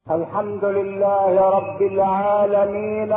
الحمد لله رب العالمين.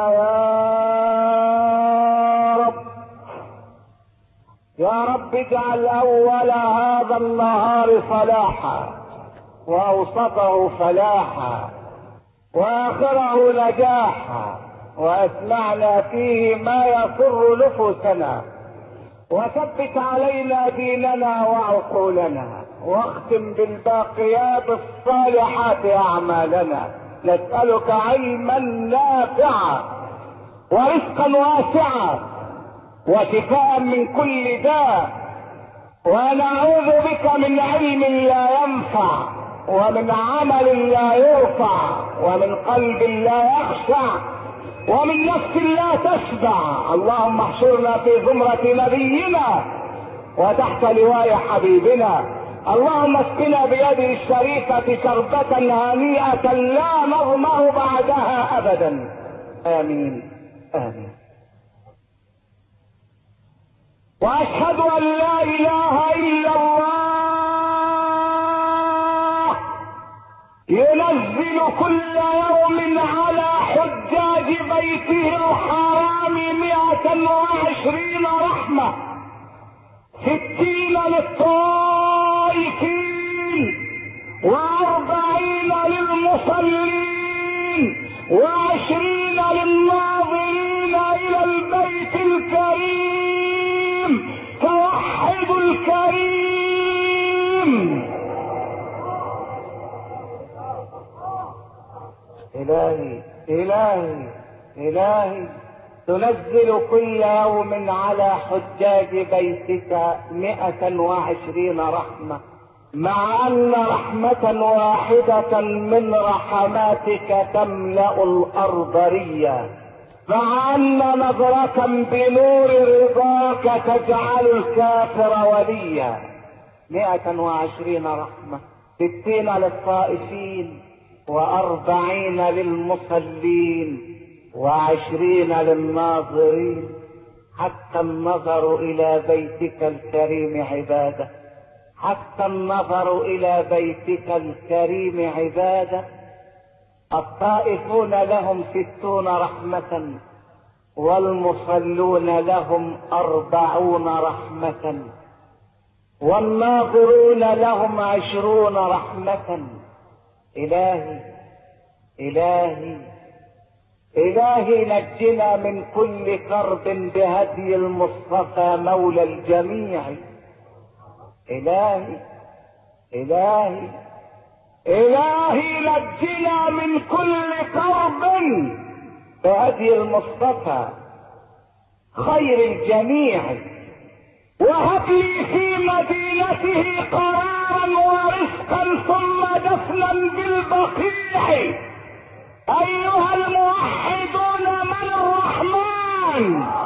يا رب اجعل اول هذا النهار صلاحا، واوسطه فلاحا، واخره نجاحا، واسمعنا فيه ما يسر نفوسنا، وثبت علينا ديننا وعقولنا، واختم بالباقيات الصالحات اعمالنا. نسألك علما نافعا ورزقا واسعا وشفاء من كل داء، ونعوذ بك من علم لا ينفع، ومن عمل لا يرفع، ومن قلب لا يخشع، ومن نفس لا تشبع. اللهم احشرنا في زمرة نبينا وتحت لواء حبيبنا. اللهم اسقنا بيده الشريفة شربة هنيئة لا نظمأ بعدها ابدا. امين امين. واشهد ان لا اله الا الله ينزل كل يوم على حجاج بيته الحرام 120 رحمة، 60 للطائفين، 40 للمصلين، 20 للناظرين الى البيت الكريم. توحد الكريم. إلهي إلهي إلهي، تنزل كل يوم على حجاج بيتك 120 رحمة، مع أن رحمة واحدة من رحماتك تملأ الأرض ريا، مع أن نظرة بنور رضاك تجعل الكافر وليا. 120 رحمة، 60 للطائفين، 40 للمصلين، 20 للناظرين. حتى النظر إلى بيتك الكريم عبادة، حتى النظر إلى بيتك الكريم عبادة. الطائفون لهم 60 رحمة، والمصلون لهم 40 رحمة، والناظرون لهم 20 رحمة. إلهي إلهي إلهي، نجنا من كل كرب بهدي المصطفى مولى الجميع. إلهي إلهي إلهي، نجنا من كل كرب بهدي المصطفى خير الجميع، وهب لي في مدينته قرارا ورزقا ثم دفنا بالبقيع. ايها الموحدون، من الرحمن،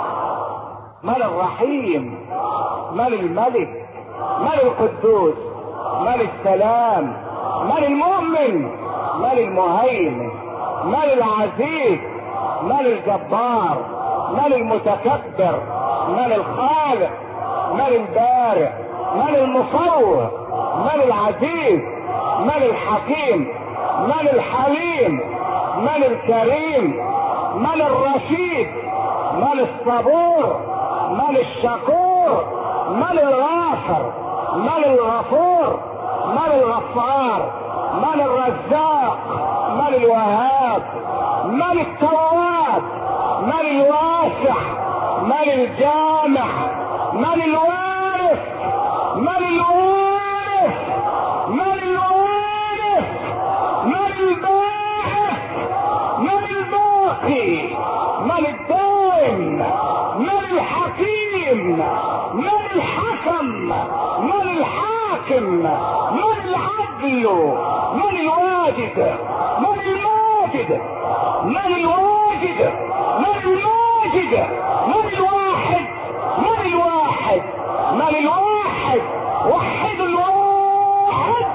من الرحيم، من الملك، من القدوس، من السلام، من المؤمن، من المهيمن، من العزيز، من الجبار، من المتكبر، من الخالق، من البارئ، من المصور، من العزيز، من الحكيم، من الحليم، من الكريم، من الرشيد، من الصبور، من الشكور، من الغافر، من الغفور، من الغفار، من الرزاق، من الوهاب، من التواب، من الواسع، من الجامع، من الوارث، من الوارث، من الوارث، من الباعث، من الباقي، من الدائم، من الحكيم، من الحكم، من الحاكم، من العدل، من الواجد، من الماجد، من الواجد، من الماجد، من الواحد، من الواحد، من الواحد، وحد الواحد.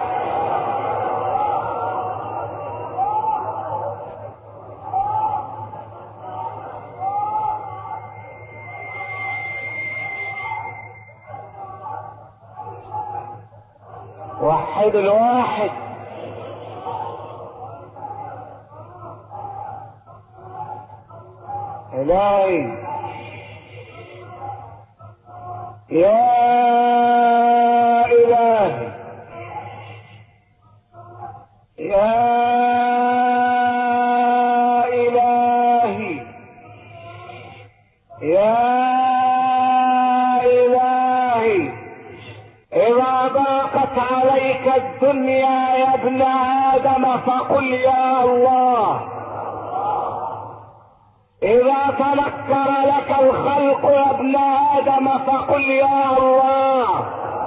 وحد الواحد. إلهي يا إلهي يا إلهي يا إلهي إذا ضاقت عليك الدنيا يا ابن آدم فقل يا الله. إذا تنكر لك الخلق يا ابن آدم فقل يا الله.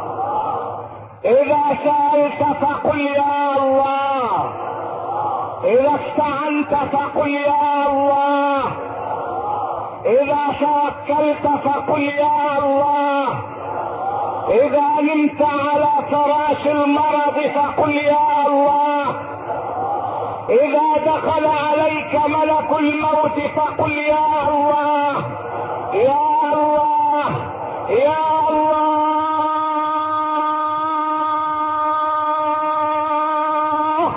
إذا سألت فقل يا الله. إذا استعنت فقل يا الله. إذا توكلت فقل يا الله. إذا نمت على فراش المرض فقل يا الله. إذا دخل عليك ملك الموت فقل يا الله يا الله يا الله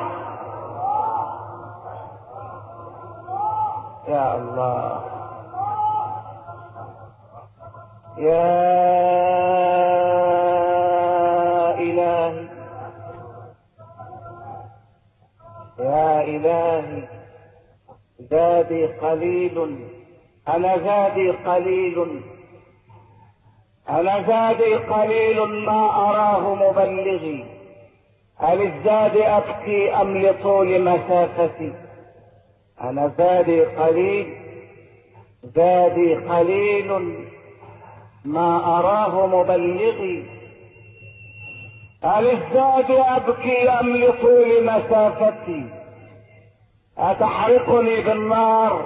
يا الله يا إلهي يا إلهي زادي قليل أنا زادي قليل أنا زادي قليل ما أراه مبلغي أللزاد أبكي أم لطول مسافتي أنا زادي قليل زادي قليل ما أراه مبلغي أللزاد أبكي أم لطول مسافتي أتحرقني بالنار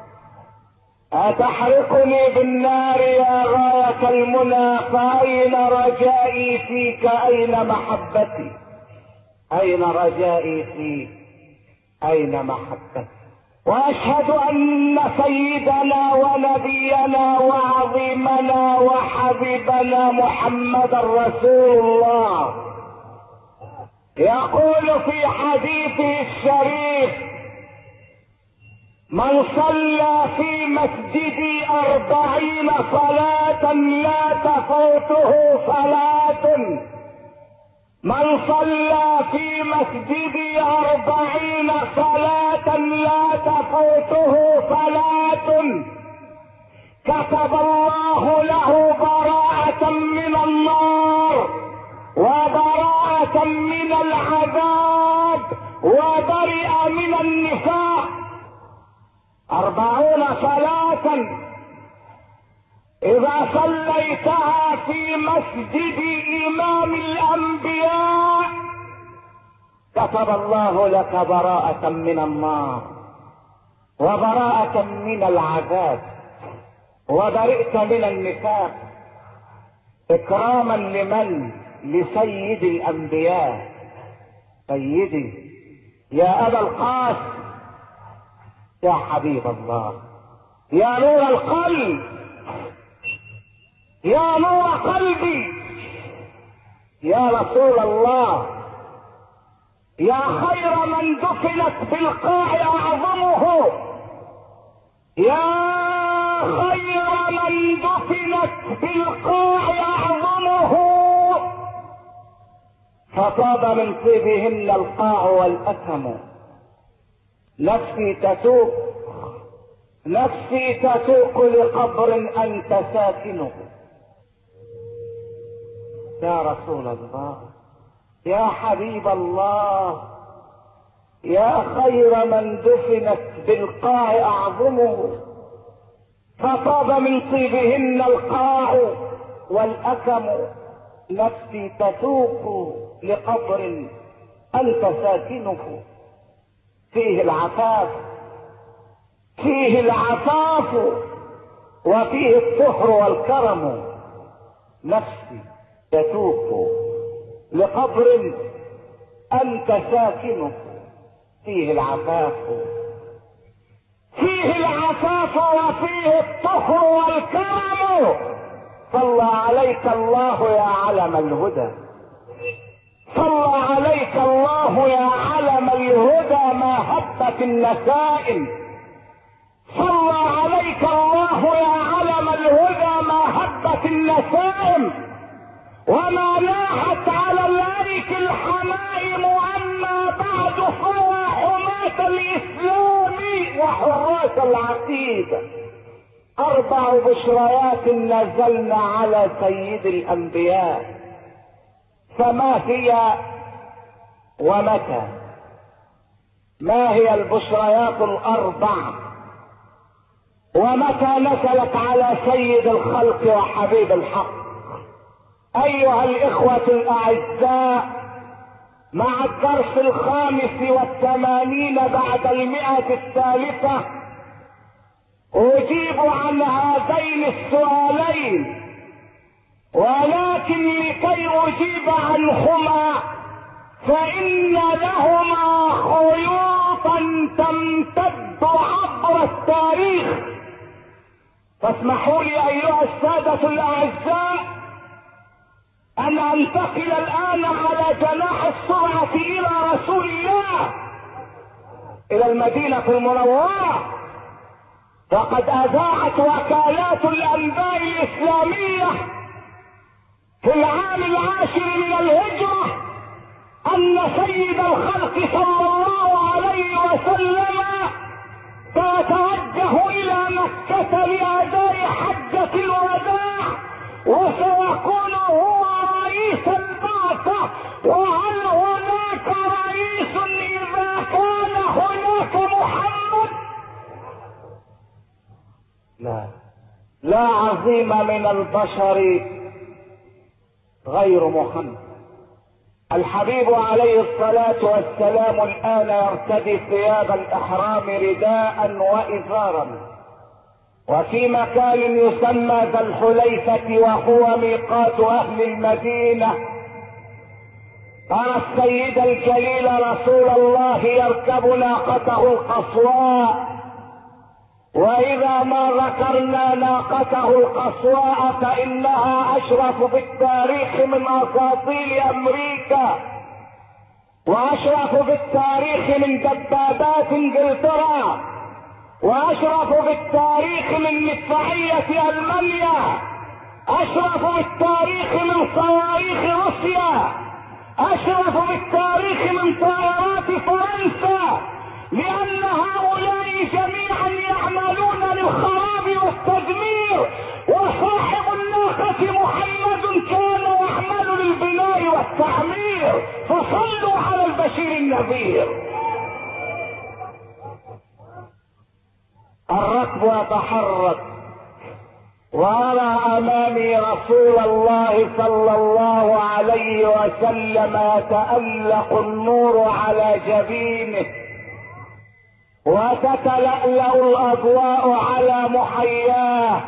أتحرقني بالنار يا غاية المنى فأين رجائي فيك أين محبتي أين رجائي فيك أين محبتي وأشهد أن سيدنا ونبينا وعظيمنا وحبيبنا محمد رسول الله يقول في حديثه الشريف من صلى في مسجدي 40 صلاة لا تفوته صلاة من صلى في مسجدي 40 صلاة لا تفوته صلاة كتب الله له براءة من النار وبراءة من العذاب وبرئ من النفاق 40 صلاة إذا صليتها في مسجد إمام الأنبياء كتب الله لك براءة من النار وبراءة من العذاب وبرئت من النفاق إكراما لمن؟ لسيد الأنبياء سيدي يا أبا القاسم يا حبيب الله يا نور القلب يا نور قلبي يا رسول الله يا خير من دفنت بالقاع أعظمه يا خير من دفنت بالقاع أعظمه فطاب من طيبهن القاع والأثم نفسي تتوق نفسي تتوق لقبر أنت ساكنه يا رسول الله يا حبيب الله يا خير من دفنت بالقاع أعظمه فطاب من طيبهن القاع والأكم نفسي تتوق لقبر أنت ساكنه فيه العفاف فيه العفاف وفيه الطهر والكرم نفسي تتوب لقبر أنت ساكنه فيه العفاف فيه العفاف وفيه الطهر والكرم صلى عليك الله يا علم الهدى صلى عليك الله يا علم الهدى ما هبت النسائم صلى عليك الله يا علم الهدى ما هبت النسائم وما لاحت على الارك الحمائم، واما بعد فيا حماة الاسلام وحراس العقيدة 4 بشريات نزلن على سيد الانبياء، فما هي ومتى؟ ما هي البشريات ال4 ومتى نزلت على سيد الخلق وحبيب الحق؟ ايها الاخوة الاعزاء، مع الدرس 85 بعد 100 الثالثة اجيب عن هذين السؤالين، ولكن لكي اجيب عنهما فان لهما خيوطا تمتد عبر التاريخ. فاسمحوا لي ايها السادة الاعزاء ان انتقل الان على جناح السرعة الى رسول الله، الى المدينة المنورة. فقد اذاعت وكالات الانباء الاسلامية في العام 10 من الهجرة ان سيد الخلق صلى الله عليه وسلم سيتوجه الى مكة لاداء حجة الوداع، وسيكون هو رئيس البعثة. وهل هناك رئيس اذا كان هناك محمد؟ لا عظيم من البشر غير محمد. الحبيب عليه الصلاة والسلام الآن يرتدي ثياب الإحرام رداء وإزارا، وفي مكان يسمى ذا الحليفة وهو ميقات أهل المدينة ترى السيد الجليل رسول الله يركب ناقته القصواء. واذا ما ذكرنا ناقته القصواء فانها اشرف بالتاريخ من اساطيل امريكا، واشرف بالتاريخ من دبابات انجلترا، واشرف بالتاريخ من مدفعية المانيا، اشرف بالتاريخ من صواريخ روسيا، اشرف بالتاريخ من طائرات فرنسا، لان هؤلاء جميعا يعملون للخراب والتدمير، وصاحب الناقة محمد كان يعمل للبناء والتعمير. فصلوا على البشير النذير. الركب يتحرك، وارى امامي رسول الله صلى الله عليه وسلم يتألق النور على جبينه، وتتلألأ الاضواء على محياه.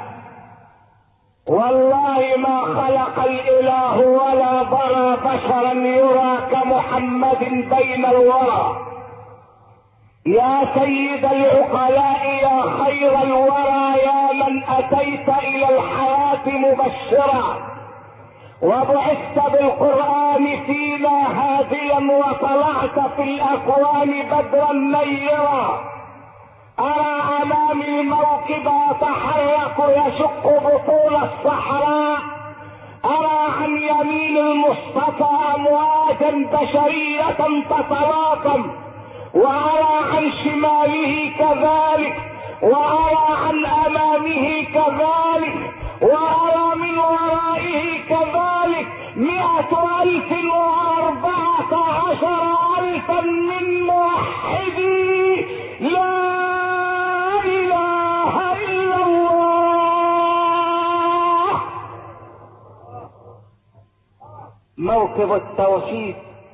والله ما خلق الاله ولا برى بشرا يرى كمحمد بين الورى. يا سيد العقلاء يا خير الورى، يا من اتيت الى الحياة مبشرا، وبعثت بالقرآن فينا هاديا، وطلعت في الاكوان بدرا نيرا. ارى امامي موكب يتحرك يشق بطول الصحراء، ارى عن يمين المصطفى امواجا بشرية تتلاطم، وارى عن شماله كذلك، وارى عن امامه كذلك، وارى من ورائه كذلك 114,000 من موحدي لا اله الا الله. موكب التوحيد،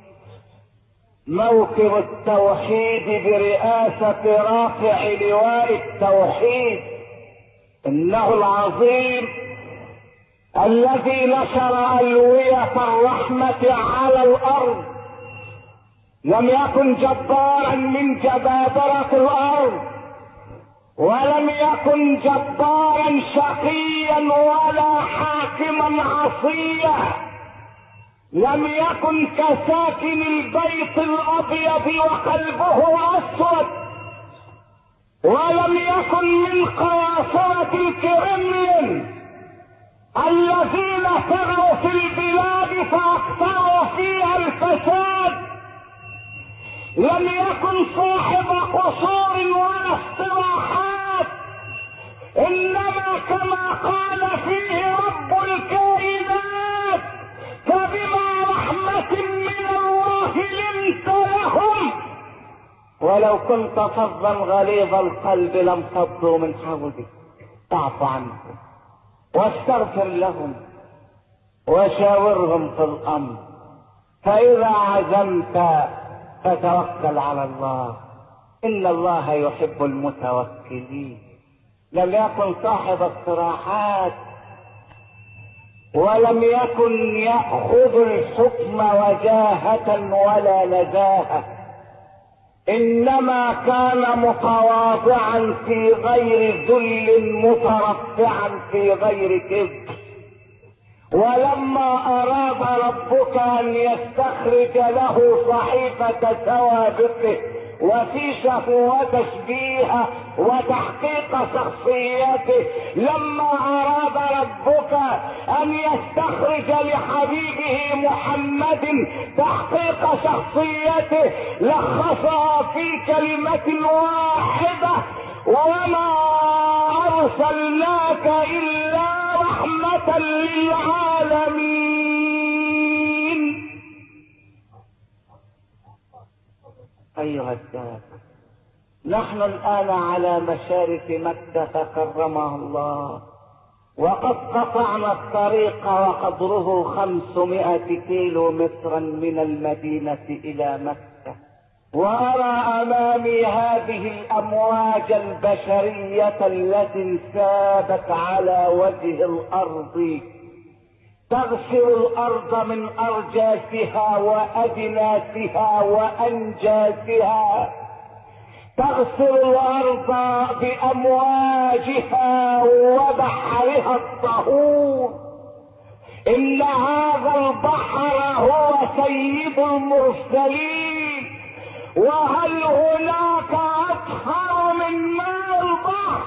موكب التوحيد برئاسة رافع لواء التوحيد، انه العظيم الذي نشر ألوية الرحمة على الارض. لم يكن جبارا من جبابرة الارض، ولم يكن جبارا شقيا ولا حاكما عصيا، لم يكن كساكن البيت الابيض وقلبه اسود، ولم يكن من قياصرة الكرملين الذين سعوا في البلاد فاكثروا فيها الفساد، لم يكن صاحب قصور ولا استراحات، انما كما قال فيه رب الكائنات: فبما رحمة من الله لنت لهم ولو كنت فظا غليظ القلب لانفضوا من حولك فاعف عنهم واستغفر لهم وشاورهم في الامر، فاذا عزمت فتوكل على الله ان الله يحب المتوكلين. لم يكن صاحب استراحات، ولم يكن يأخذ الحكم وجاهة ولا نزاهة، انما كان متواضعا في غير ذل مترفعا في غير كبر. ولما اراد ربك ان يستخرج له صحيفة سوابقه وفيشه وتشبيهه وتحقيق شخصيته، لما اراد ربك ان يستخرج لحبيبه محمد تحقيق شخصيته لخصها في كلمة واحدة: وما ارسلناك الا رحمة للعالمين. ايها السادة، نحن الان على مشارف مكة كرمها الله، وقد قطعنا الطريق وقدره 500 كيلو مترا من المدينة الى مكة، وارى امامي هذه الامواج البشرية التي انسابت على وجه الارض تغسل الارض من ارجاسها واجناسها وانجاسها، تغسل الارض بامواجها وبحرها الطهور. ان هذا البحر هو سيد المرسلين، وهل هناك اطهر من ماء البحر؟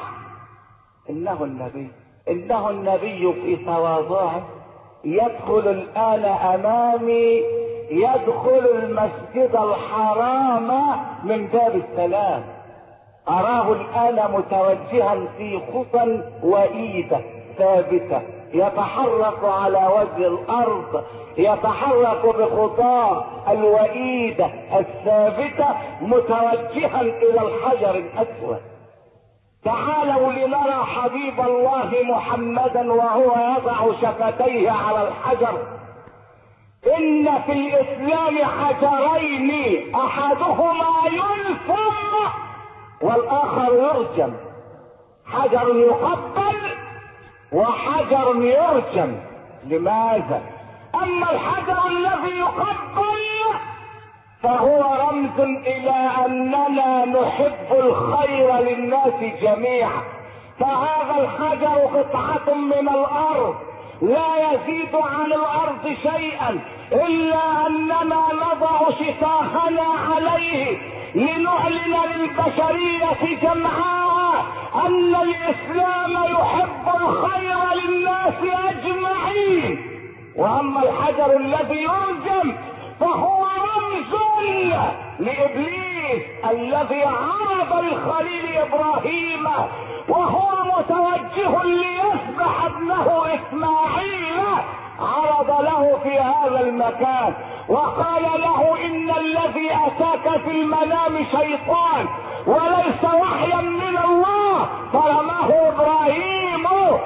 انه النبي في تواضعه يدخل الان امامي، يدخل المسجد الحرام من باب السلام. اراه الان متوجها في خطى وايده ثابته يتحرك على وجه الارض، يتحرك بخطاه الوئيده الثابته متوجها الى الحجر الاسود. تعالوا لنرى حبيب الله محمدا وهو يضع شفتيه على الحجر. ان في الاسلام حجرين احدهما يلفم والاخر يرجم، حجر يقبل وحجر يرجم. لماذا؟ اما الحجر الذي يقبل فهو رمز الى اننا نحب الخير للناس جميعا، فهذا الحجر قطعة من الارض لا يزيد عن الارض شيئا، الا اننا نضع شفاهنا عليه لنعلن للبشرية جمعاء ان الاسلام يحب الخير للناس اجمعين. واما الحجر الذي يرجم فهو رمز لابليس الذي عرض للخليل ابراهيم وهو متوجه ليذبح ابنه اسماعيل، عرض له في هذا المكان وقال له: ان الذي اتاك في المنام شيطان وليس وحيا من الله. فرماه ابراهيم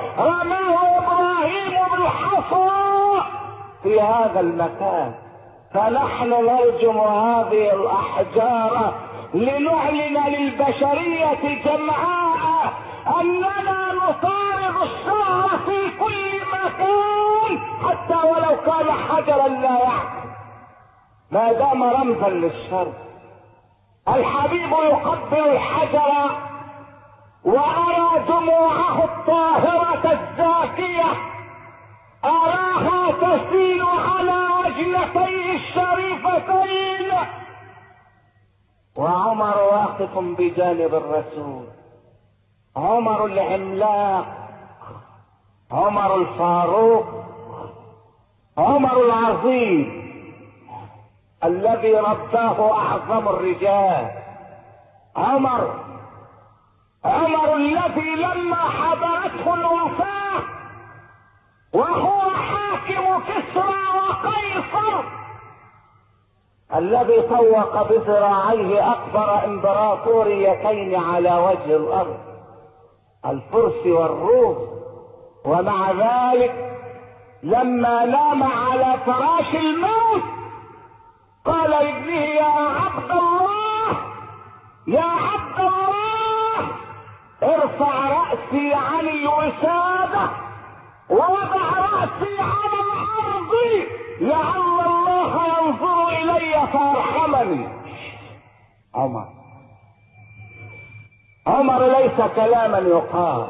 بالحصى في هذا المكان. فنحن نرجم هذه الاحجار لنعلن للبشرية جمعاء اننا نطارد الشر في كل مكان، حتى ولو كان حجرا لا يعقل ما دام رمزا للشر. الحبيب يقبل الحجر وارى دموعه الطاهرة الزاكية، اراها تسيل على وجنتيه الشريفتين. وعمر واقف بجانب الرسول عمر العملاق، عمر الفاروق، عمر العظيم الذي رباه اعظم الرجال، عمر الذي لما حضرته الوفاة وهو حاكم كسرى وقيصر، الذي طوق بذراعيه اكبر امبراطوريتين على وجه الارض، الفرس والروم، ومع ذلك لما نام على فراش الموت قال لابنه يا عبد الله، يا عبد الله، ارفع رأسي عن الوسادة ووضع رأسي على الارض لعل الله ينظر الي فارحمني. عمر ليس كلاما يقال،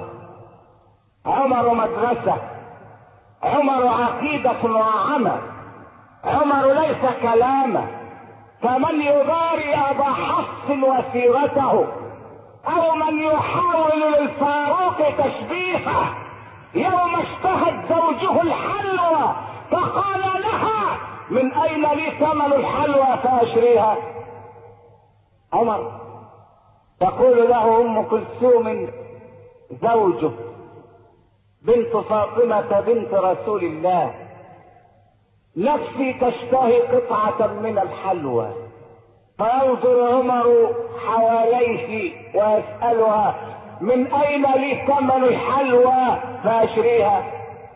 عمر مدرسة، عمر عقيدة وعمل، عمر ليس كلاما. فمن يضاري ابا حفص وسيرته او من يحاول للفاروق تشبيهه يوم اشتهت زوجه الحلوى فقال لها من اين لي ثمن الحلوى فاشريها؟ عمر. تقول له ام كلثوم زوجه بنت فاطمة بنت رسول الله نفسي تشتهي قطعة من الحلوى، فينظر عمر حواليه ويسألها من اين لي ثمن الحلوى فاشريها؟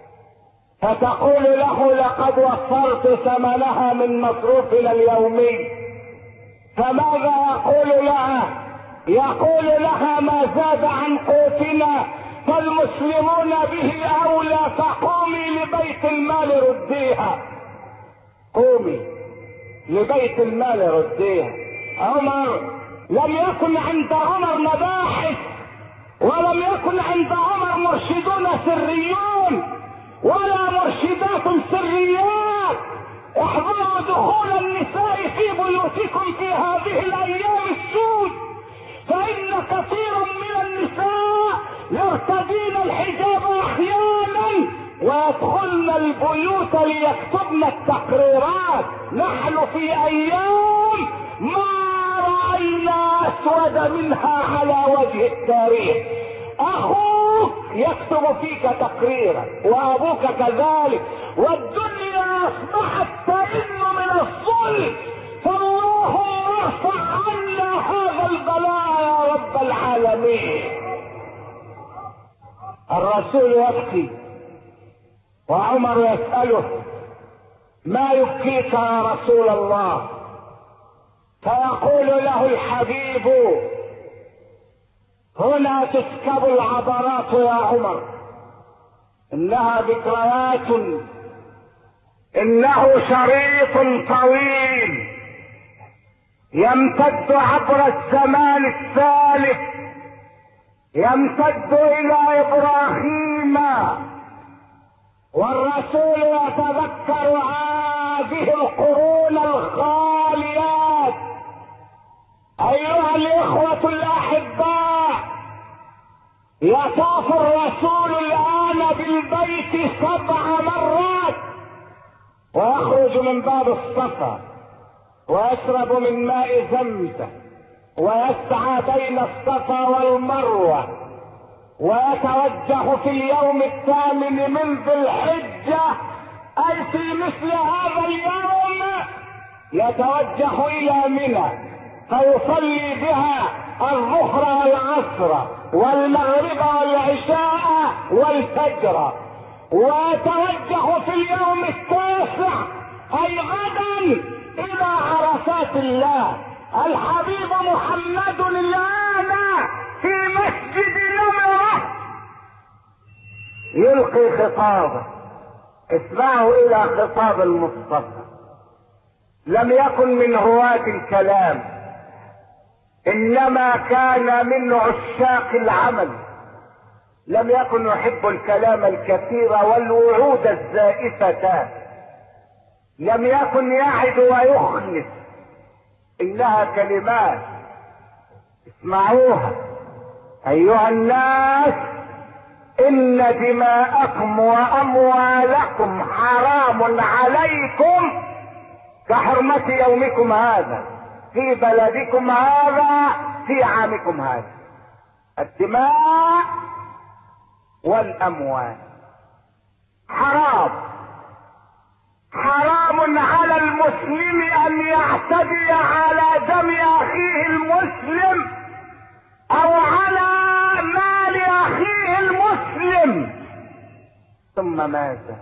فتقول له لقد وفرت ثمنها من مصروفنا اليومي. فماذا يقول لها؟ يقول لها ما زاد عن قوتنا فالمسلمون به اولى، فقومي لبيت المال رديها، قومي لبيت المال رديها. عمر لم يكن عند عمر مباحث، ولم يكن عند عمر مرشدون سريون ولا مرشدات سريات. احذروا دخول النساء في بيوتكم في هذه الايام السود، فان كثيرا من النساء يرتدين الحجاب احيانا ويدخلن البيوت ليكتبن التقريرات. نحن في ايام ما راينا اسود منها على وجه التاريخ. اخوك يكتب فيك تقريرا وابوك كذلك، والدنيا اصبحت تئن من الظلم، فاللهم ارفع عنا هذا البلاء يا رب العالمين. الرسول يبكي وعمر يسأله ما يبكيك يا رسول الله؟ فيقول له الحبيب هنا تسكب العبرات يا عمر، انها ذكريات، انه شريط طويل يمتد عبر الزمان الثالث، يمتد الى ابراهيم، والرسول يتذكر هذه القرون الخاليات. ايها الاخوة الاحباء، يطاف الرسول الان بالبيت 7 مرات، ويخرج من باب الصفا ويشرب من ماء زمزم ويسعى بين الصفا والمروة، ويتوجه في اليوم 8 من ذي الحجة، اي في مثل هذا اليوم يتوجه الى منى فيصلي بها الظهر والعصر والمغرب والعشاء والفجر، ويتوجه في اليوم 9 اي غدا الى عرفات الله. الحبيب محمد الان في مسجد نمرة يلقي خطابه. اسمعوا الى خطاب المصطفى. لم يكن من هواة الكلام، انما كان من عشاق العمل. لم يكن يحب الكلام الكثير والوعود الزائفة، لم يكن يعد ويخلف، انها كلمات اسمعوها ايها الناس، ان دماءكم واموالكم حرام عليكم كحرمة يومكم هذا في بلدكم هذا في عامكم هذا. الدماء والاموال حرام. حرام على المسلم ان يعتدي على دم اخيه المسلم او على مال اخيه المسلم. ثم ماذا؟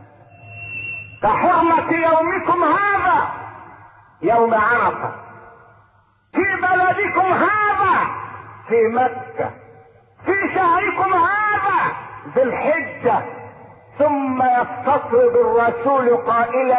كحرمة يومكم هذا يوم عرفة في بلدكم هذا في مكة في شهركم هذا ذي الحجة. ثم يستطرد الرسول قائلا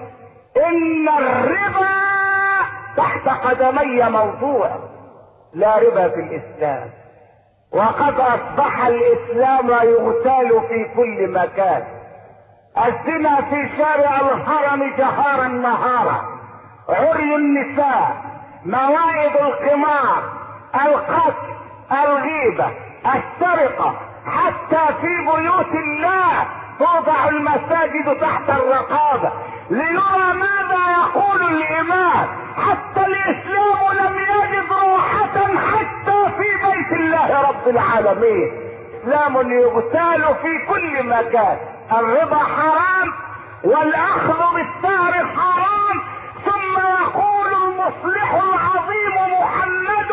ان الربا تحت قدمي موضوع. لا ربا في الاسلام، وقد اصبح الاسلام يغتال في كل مكان. الزنا في شارع الحرم جهارا نهارا، عري النساء، موائد القمار، القتل، الغيبة، السرقة، حتى في بيوت الله توضع المساجد تحت الرقابة ليرى ماذا يقول الإمام. حتى الإسلام لم يجد راحة حتى في بيت الله رب العالمين. إسلام يغتال في كل مكان. الربا حرام والأخذ بالثار حرام. ثم يقول المصلح العظيم محمد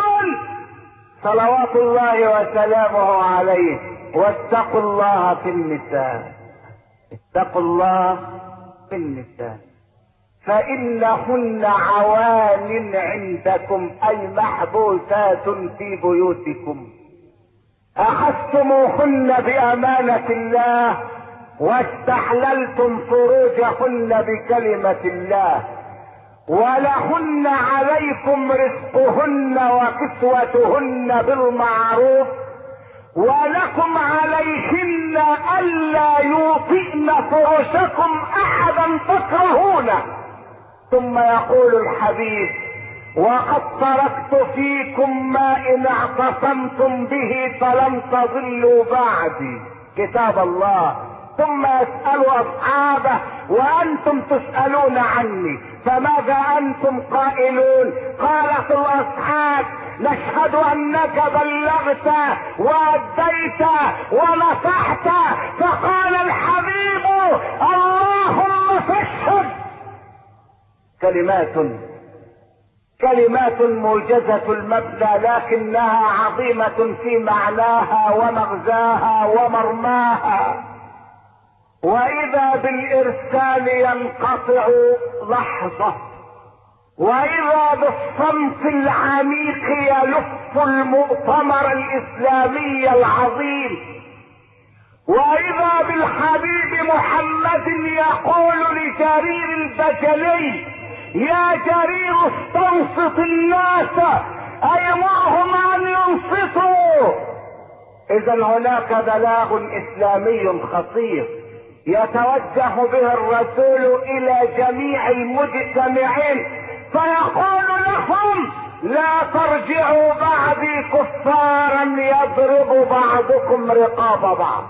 صلوات الله وسلامه عليه: واتقوا الله في النساء، اتقوا الله في النساء فإنهن عوان عندكم، أي محبوسات في بيوتكم. أخذتموهن بأمانة الله واستحللتم فروجهن بكلمة الله، ولهن عليكم رزقهن وكسوتهن بالمعروف، ولكم عليهن ألا يوطئن فرشكم أحدا تكرهونه. ثم يقول الحبيب: وقد تركت فيكم ما إن اعتصمتم به فلن تضلوا بعدي، كتاب الله. ثم يسأل أصحابه: وأنتم تسألون عني فماذا أنتم قائلون؟ قالت الأصحاب: نشهد أنك بلغت وأديت ونصحت. فقال الحبيب: اللهم فاشهد. كلمات موجزة المبنى لكنها عظيمة في معناها ومغزاها ومرماها. وإذا بالإرسال ينقطع لحظة، وإذا بالصمت العميق يلف المؤتمر الإسلامي العظيم، وإذا بالحبيب محمد يقول لجرير البجلي: يا جرير استنصت الناس، أيمرهم أن ينصتوا. إذا هناك بلاغ إسلامي خطير يتوجه به الرسول إلى جميع المجتمعين، فيقول لهم: لا ترجعوا بعدي كفارا يضرب بعضكم رقاب بعض.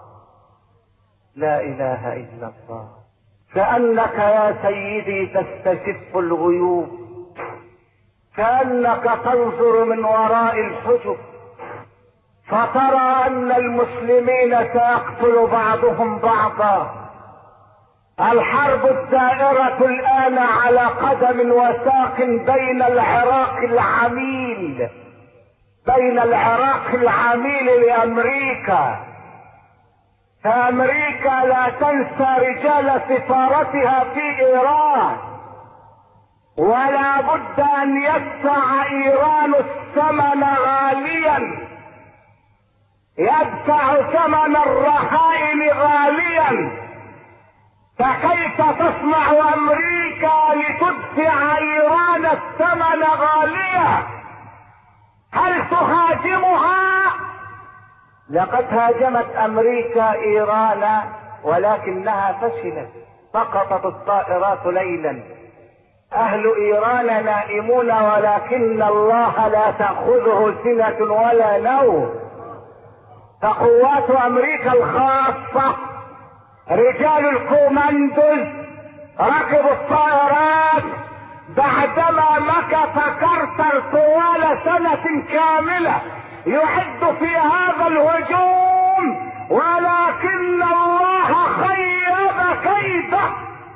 لا إله إلا الله. كأنك يا سيدي تستشف الغيوب، كأنك تنظر من وراء الحجب فترى أن المسلمين سيقتل بعضهم بعضا. الحرب الدائرة الآن على قدم وساق بين العراق العميل لأمريكا. فأمريكا لا تنسى رجال سفارتها في إيران، ولا بد أن يدفع إيران الثمن غاليا، يدفع ثمن الرهائن غاليا. فكيف تصنع أمريكا لتدفع إيران الثمن غاليا؟ هل تهاجمها؟ لقد هاجمت أمريكا إيران ولكنها فشلت، سقطت الطائرات ليلا. أهل إيران نائمون ولكن الله لا تأخذه سنة ولا نوم. فقوات امريكا الخاصة رجال الكوماندوز ركبوا الطائرات بعدما مكث كارتر طوال سنة كاملة يعد في هذا الهجوم، ولكن الله خيب كيده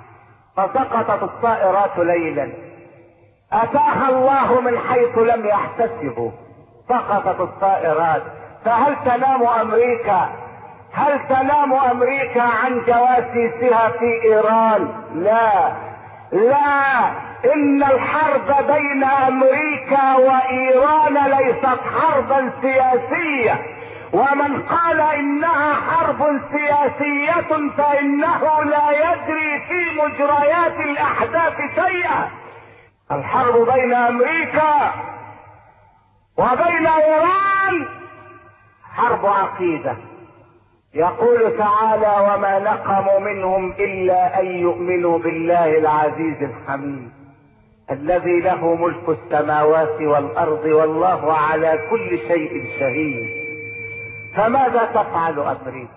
فسقطت الطائرات ليلا. اتاها الله من حيث لم يحتسبوا، سقطت الطائرات. فهل تنام امريكا؟ هل تنام امريكا عن جواسيسها في ايران؟ لا لا، ان الحرب بين امريكا وايران ليست حربا سياسية، ومن قال انها حرب سياسية فانه لا يدري في مجريات الاحداث شيئا. الحرب بين امريكا وبين ايران حرب عقيدة. يقول تعالى: وما نقموا منهم الا ان يؤمنوا بالله العزيز الحميد الذي له ملك السماوات والارض والله على كل شيء شهيد. فماذا تفعل امريكا؟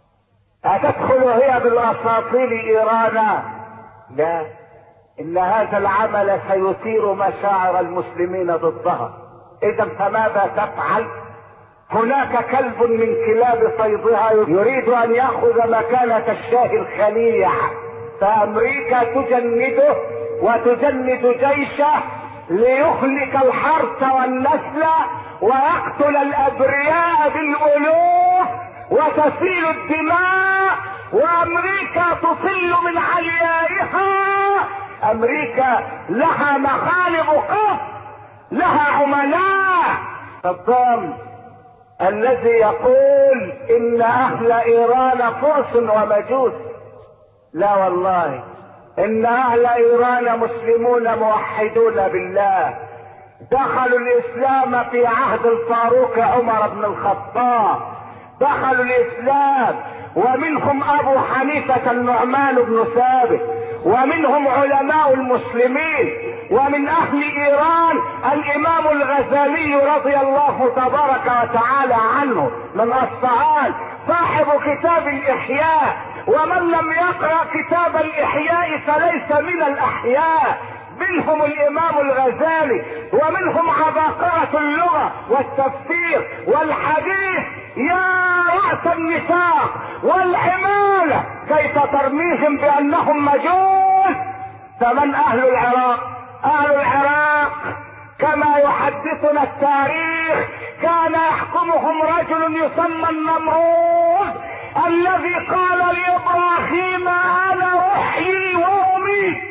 اتدخل هي بالاساطيل ايران؟ لا، ان هذا العمل سيثير مشاعر المسلمين ضدها. اذا فماذا تفعل؟ هناك كلب من كلاب صيدها يريد ان ياخذ مكانة الشاه الخليع، فامريكا تجنده وتجند جيشه ليهلك الحرث والنسل ويقتل الابرياء بالالوف وتسيل الدماء، وامريكا تصل من عليائها. امريكا لها مخالب قف، لها عملاء. صدام الذي يقول ان اهل ايران فرس ومجوس، لا والله، ان اهل ايران مسلمون موحدون بالله، دخلوا الاسلام في عهد الفاروق عمر بن الخطاب، دخلوا الاسلام، ومنهم ابو حنيفة النعمان بن ثابت، ومنهم علماء المسلمين، ومن اهل ايران الامام الغزالي رضي الله تبارك وتعالى عنه من اصفهان صاحب كتاب الاحياء، ومن لم يقرأ كتاب الاحياء فليس من الاحياء. منهم الامام الغزالي، ومنهم عباقرة اللغة والتفسير والحديث. يا رأس النفاق والعمالة كيف ترميهم بانهم مجوس؟ فمن اهل العراق؟ اهل العراق كما يحدثنا التاريخ كان يحكمهم رجل يسمى النمرود، الذي قال لابراهيم انا احيي واميت.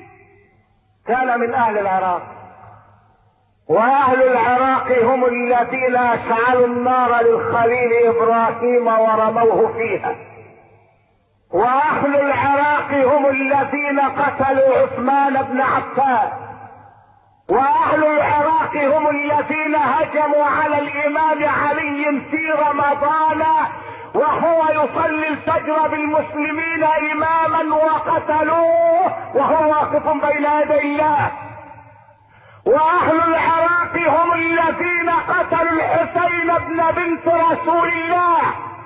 كان من اهل العراق، واهل العراق هم الذين اشعلوا النار للخليل ابراهيم ورموه فيها، واهل العراق هم الذين قتلوا عثمان بن عفان، واهل العراق هم الذين هجموا على الامام علي في رمضان وهو يصلي الفجر بالمسلمين اماما وقتلوه وهو واقف بين يدي الله. واهل العراق هم الذين قتلوا الحسين بن بنت رسول الله،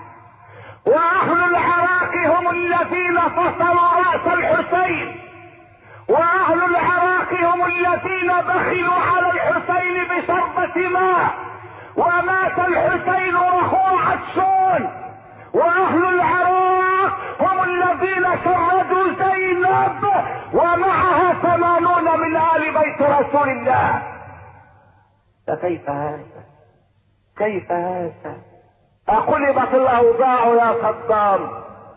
واهل العراق هم الذين فصلوا راس الحسين، واهل العراق هم الذين بخلوا على الحسين بشربة ماء ومات الحسين وهو عطشان. واهل العراق هم الذين شردوا زينب ومعها 80 من آل بيت رسول الله. فكيف هذا؟ كيف هذا؟ أقلبت الأوضاع يا صدام،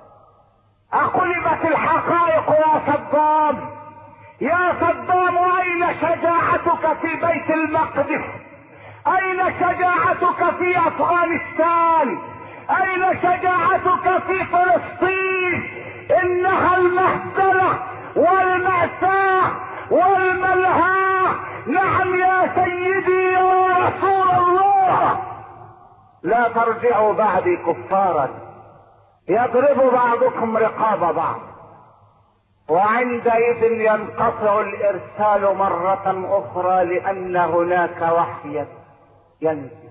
أقلبت الحقائق يا صدام. يا صدام أين شجاعتك في بيت المقدس؟ أين شجاعتك في أفغانستان؟ أين شجاعتك في فلسطين؟ إنها المهزلة والمأساة والملهى. نعم يا سيدي يا رسول الله، لا ترجعوا بعدي كفارا يضرب بعضكم رقاب بعض، وعندئذ ينقطع الارسال مرة اخرى لان هناك وحيا ينزل.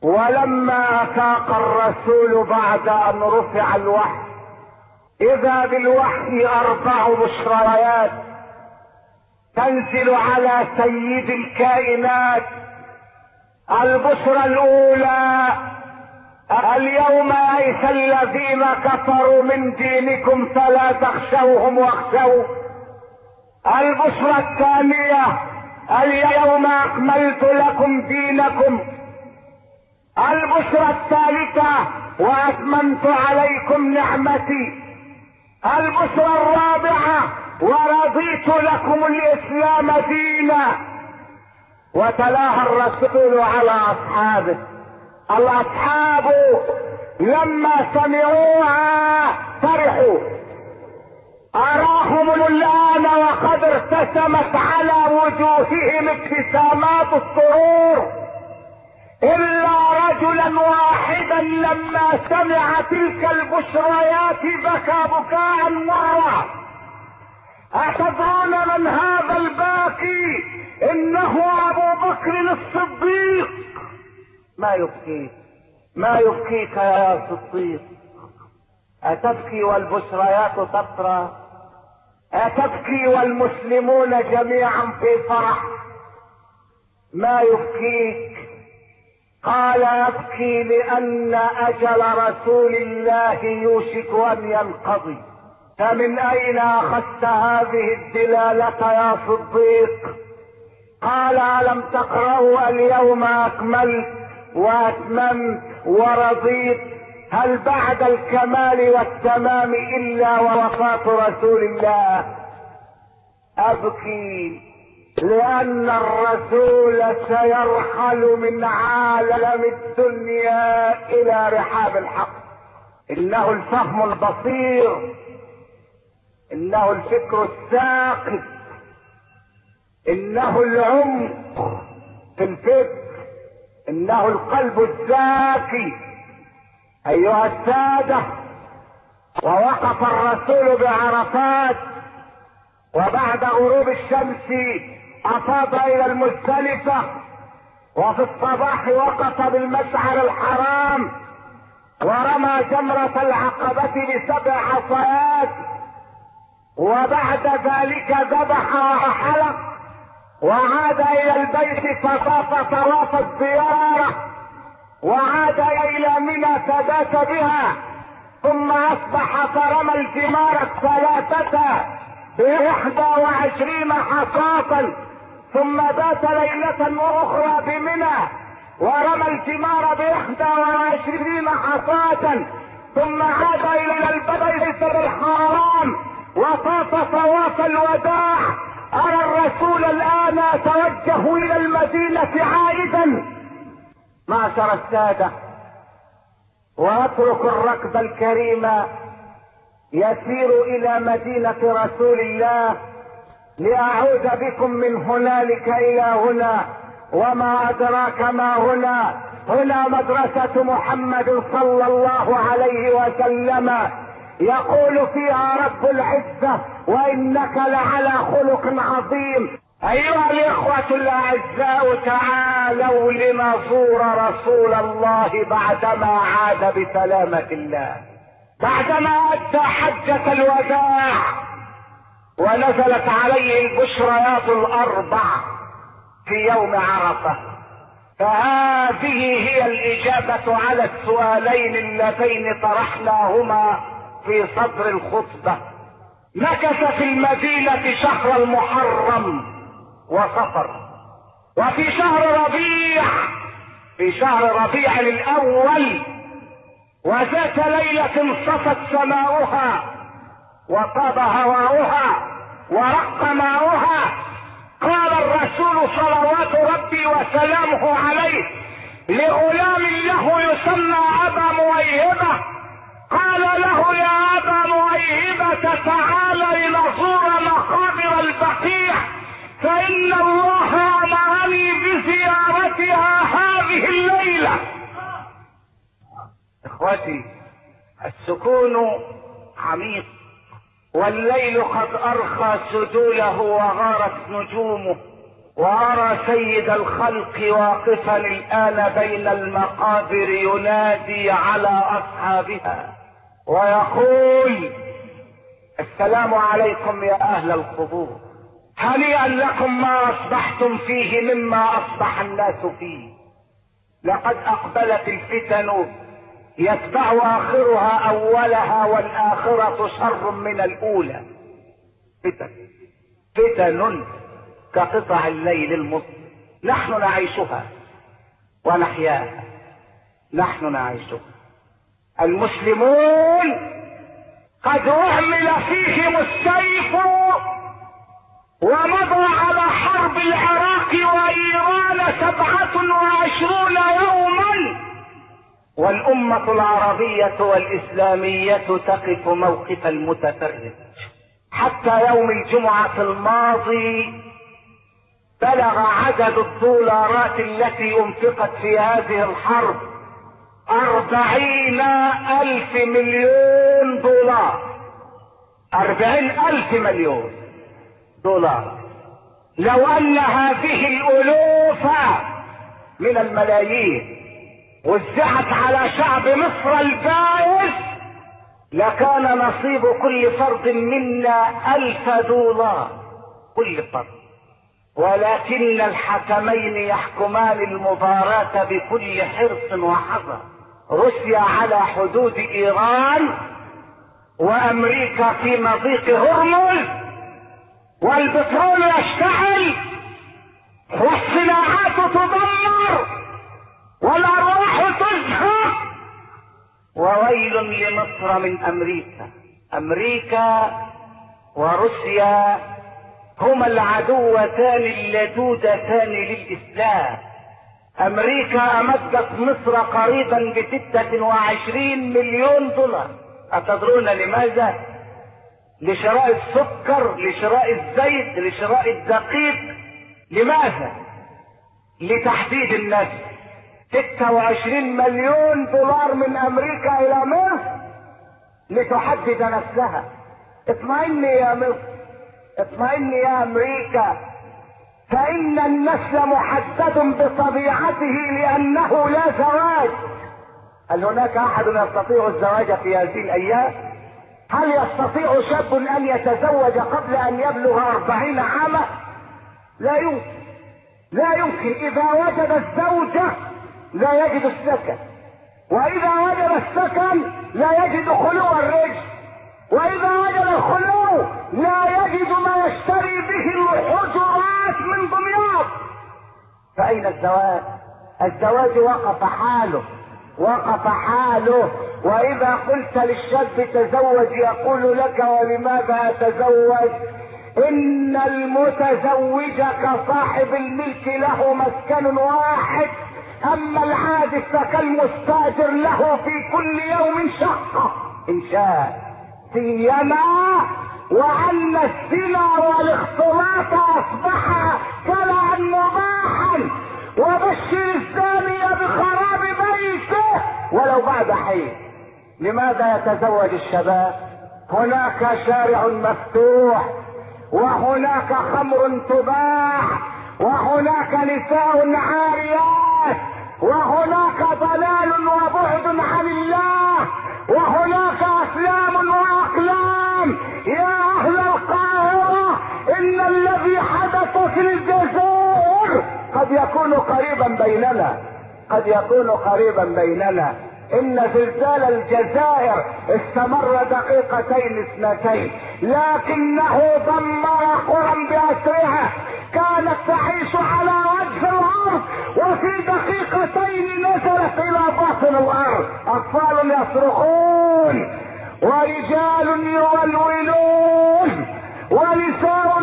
ولما افاق الرسول بعد ان رفع الوحي اذا بالوحي 4 بشريات تنزل على سيد الكائنات. البشرى الاولى: اليوم يئس الذين كفروا من دينكم فلا تخشوهم واخشوا. البشرى الثانية: اليوم اكملت لكم دينكم. البشرى الثالثة: واتممت عليكم نعمتي. البشرى الرابعة: ورضيت لكم الاسلام دينا. وتلاها الرسول على اصحابه. الاصحاب لما سمعوها فرحوا. اراهم الان وقد ارتسمت على وجوههم ابتسامات السرور، الا رجلا واحدا لما سمع تلك البشريات بكى بكاء مرة. اتدرون من هذا الباكي؟ انه ابو بكر الصديق. ما يبكيك؟ ما يبكيك يا صديق؟ اتبكي والبشريات تطرى؟ اتبكي والمسلمون جميعا في فرح؟ ما يبكيك؟ قال: ابكي لان اجل رسول الله يوشك ان ينقضي. فمن اين اخذت هذه الدلالة يا صديق؟ قال: الم تقرأوا اليوم اكملت واتممت ورضيت؟ هل بعد الكمال والتمام الا ووفاة رسول الله؟ ابكي لان الرسول سيرحل من عالم الدنيا الى رحاب الحق. انه الفهم البصير، انه الفكر الثاقب، انه العمق في الفكر، انه القلب الزاكي. ايها السادة، ووقف الرسول بعرفات، وبعد غروب الشمس افاض الى المزدلفة، وفي الصباح وقف بالمشعر الحرام ورمى جمرة العقبة ب7 حصيات، وبعد ذلك ذبح وحلق وعاد الى البيت فطاف طواف الزيارة، وعاد الى منى فبات بها، ثم اصبح فرمى الجمار الثلاثة ب21 حصاة، ثم بات ليلة اخرى بمنى ورمى الجمار ب21 حصاة، ثم عاد الى البيت الحرام وطاف طواف الوداع. ارى الرسول الان توجه الى المدينة عائدا معشر السادة، واترك الركب الكريم يسير الى مدينة رسول الله لاعود بكم من هنالك الى هنا. وما ادراك ما هنا؟ هنا مدرسة محمد صلى الله عليه وسلم، يقول فيها رب العزة: وانك لعلى خلق عظيم. ايها الاخوة الاعزاء، تعالوا لنزور رسول الله بعدما عاد بسلامة الله، بعدما ادى حجة الوداع ونزلت عليه البشريات ال4 في يوم عرفة. فهذه هي الاجابة على السؤالين اللذين طرحناهما في صدر الخطبة. مكث في المدينة شهر المحرم وصفر، وفي شهر ربيع، في شهر ربيع الاول، وذات ليلة انصفت سماؤها وطاب هواؤها ورق ماؤها. قال الرسول صلوات ربي وسلامه عليه لغلام له يسمى ابا مويهبة، قال له: يا ابا مويهبة، تعال لنزور مقابر البقيع، فان الله امرني بزيارتها هذه الليلة. اخوتي، السكون عميق، والليل قد ارخى سدوله وغارت نجومه، وأرى سيد الخلق واقفا الآن بين المقابر ينادي على أصحابها ويقول: السلام عليكم يا أهل القبور، هنيئا لكم ما أصبحتم فيه مما أصبح الناس فيه. لقد أقبلت الفتن يتبع آخرها أولها، والآخرة شر من الأولى. فتن كقطع الليل المظلم، نحن نعيشها ونحياها، نحن نعيشها. المسلمون قد أعمل فيهم السيف ومضى على حرب العراق وإيران 27 يوما، والأمة العربية والإسلامية تقف موقف المتفرج. حتى يوم الجمعة الماضي بلغ عدد الدولارات التي انفقت في هذه الحرب 40,000 مليون دولار. 40,000 مليون دولار. لو ان هذه الالوف من الملايين وزعت على شعب مصر البائس لكان نصيب كل فرد منا 1000 دولار كل فرد. ولكن الحكمين يحكمان المباراة بكل حرص وحذر. روسيا على حدود ايران، وامريكا في مضيق هرمز، والبترول يشتعل، والصناعات تدمر، والارواح تزهق. وويل لمصر من امريكا. امريكا وروسيا هما العدوتان اللدودتان للإسلام. أمريكا أمدت مصر قريبا ب26 مليون دولار. أتدرون لماذا؟ لشراء السكر، لشراء الزيت، لشراء الدقيق. لماذا؟ لتحديد النسل. 26 مليون دولار من أمريكا إلى مصر لتحدد نسلها. اطمئني يا مصر، اطمئني يا امريكا، فان النسل محدد بطبيعته لانه لا زواج. هل هناك احد يستطيع الزواج في هذه الايام؟ هل يستطيع شاب ان يتزوج قبل ان يبلغ 40 عاما؟ لا يمكن، لا يمكن. اذا وجد الزوجة لا يجد السكن، واذا وجد السكن لا يجد خلو الرجل، واذا وجد الخلو لا يجد ما يشتري به الحجرات من دمياط. فاين الزواج؟ الزواج وقف حاله، وقف حاله. واذا قلت للشاب تزوج يقول لك: ولماذا اتزوج؟ ان المتزوج كصاحب الملك له مسكن واحد، اما العازف فكالمستاجر له في كل يوم شقة ان شاء. سيما وان الزنا والاختلاط اصبح كلا مباحا، وبشر الزاني بخراب بيته ولو بعد حين. لماذا يتزوج الشباب؟ هناك شارع مفتوح، وهناك خمر تباع، وهناك نساء عاريات، وهناك ضلال وبعد عن الله، وهناك افلام واقلام. يا اهل القاهرة، ان الذي حدث في الجزائر قد يكون قريبا بيننا، قد يكون قريبا بيننا. ان زلزال الجزائر استمر 2 دقيقتين، لكنه دمر قرى باسرها كانت تعيش على وجه الارض، وفي 2 دقيقتين نزلت الى باطن الارض. اطفال يصرخون، ورجال يولولون، ونساء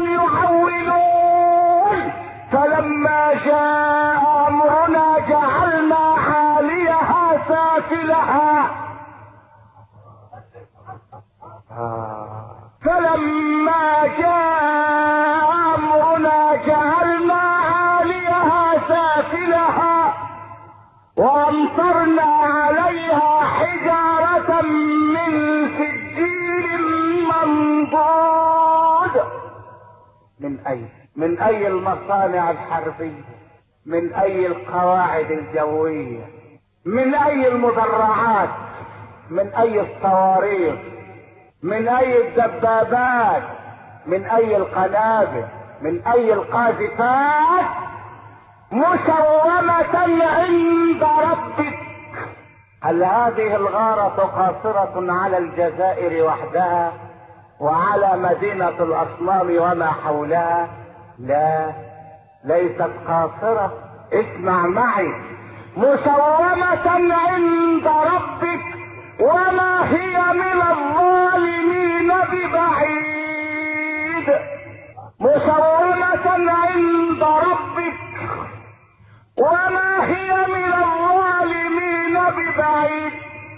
يعولون. فلما جاء امرنا جعلنا عاليها سافلها، فلما جاء امرنا جعلنا عاليها سافلها وامطرنا عليها حجارة من سجيل منضود. من اين؟ من اي المصانع الحربية، من اي القواعد الجوية، من اي المدرعات، من اي الصواريخ، من اي الدبابات، من اي القنابل، من اي القاذفات، مسومة عند ربك. هل هذه الغارة قاصرة على الجزائر وحدها وعلى مدينة الاصنام وما حولها؟ لا، ليست قاصرة. اسمع معي، مسومة عند ربك وما هي من الظالمين ببعيد. مسومة عند ربك وما هي من الظالمين ببعيد.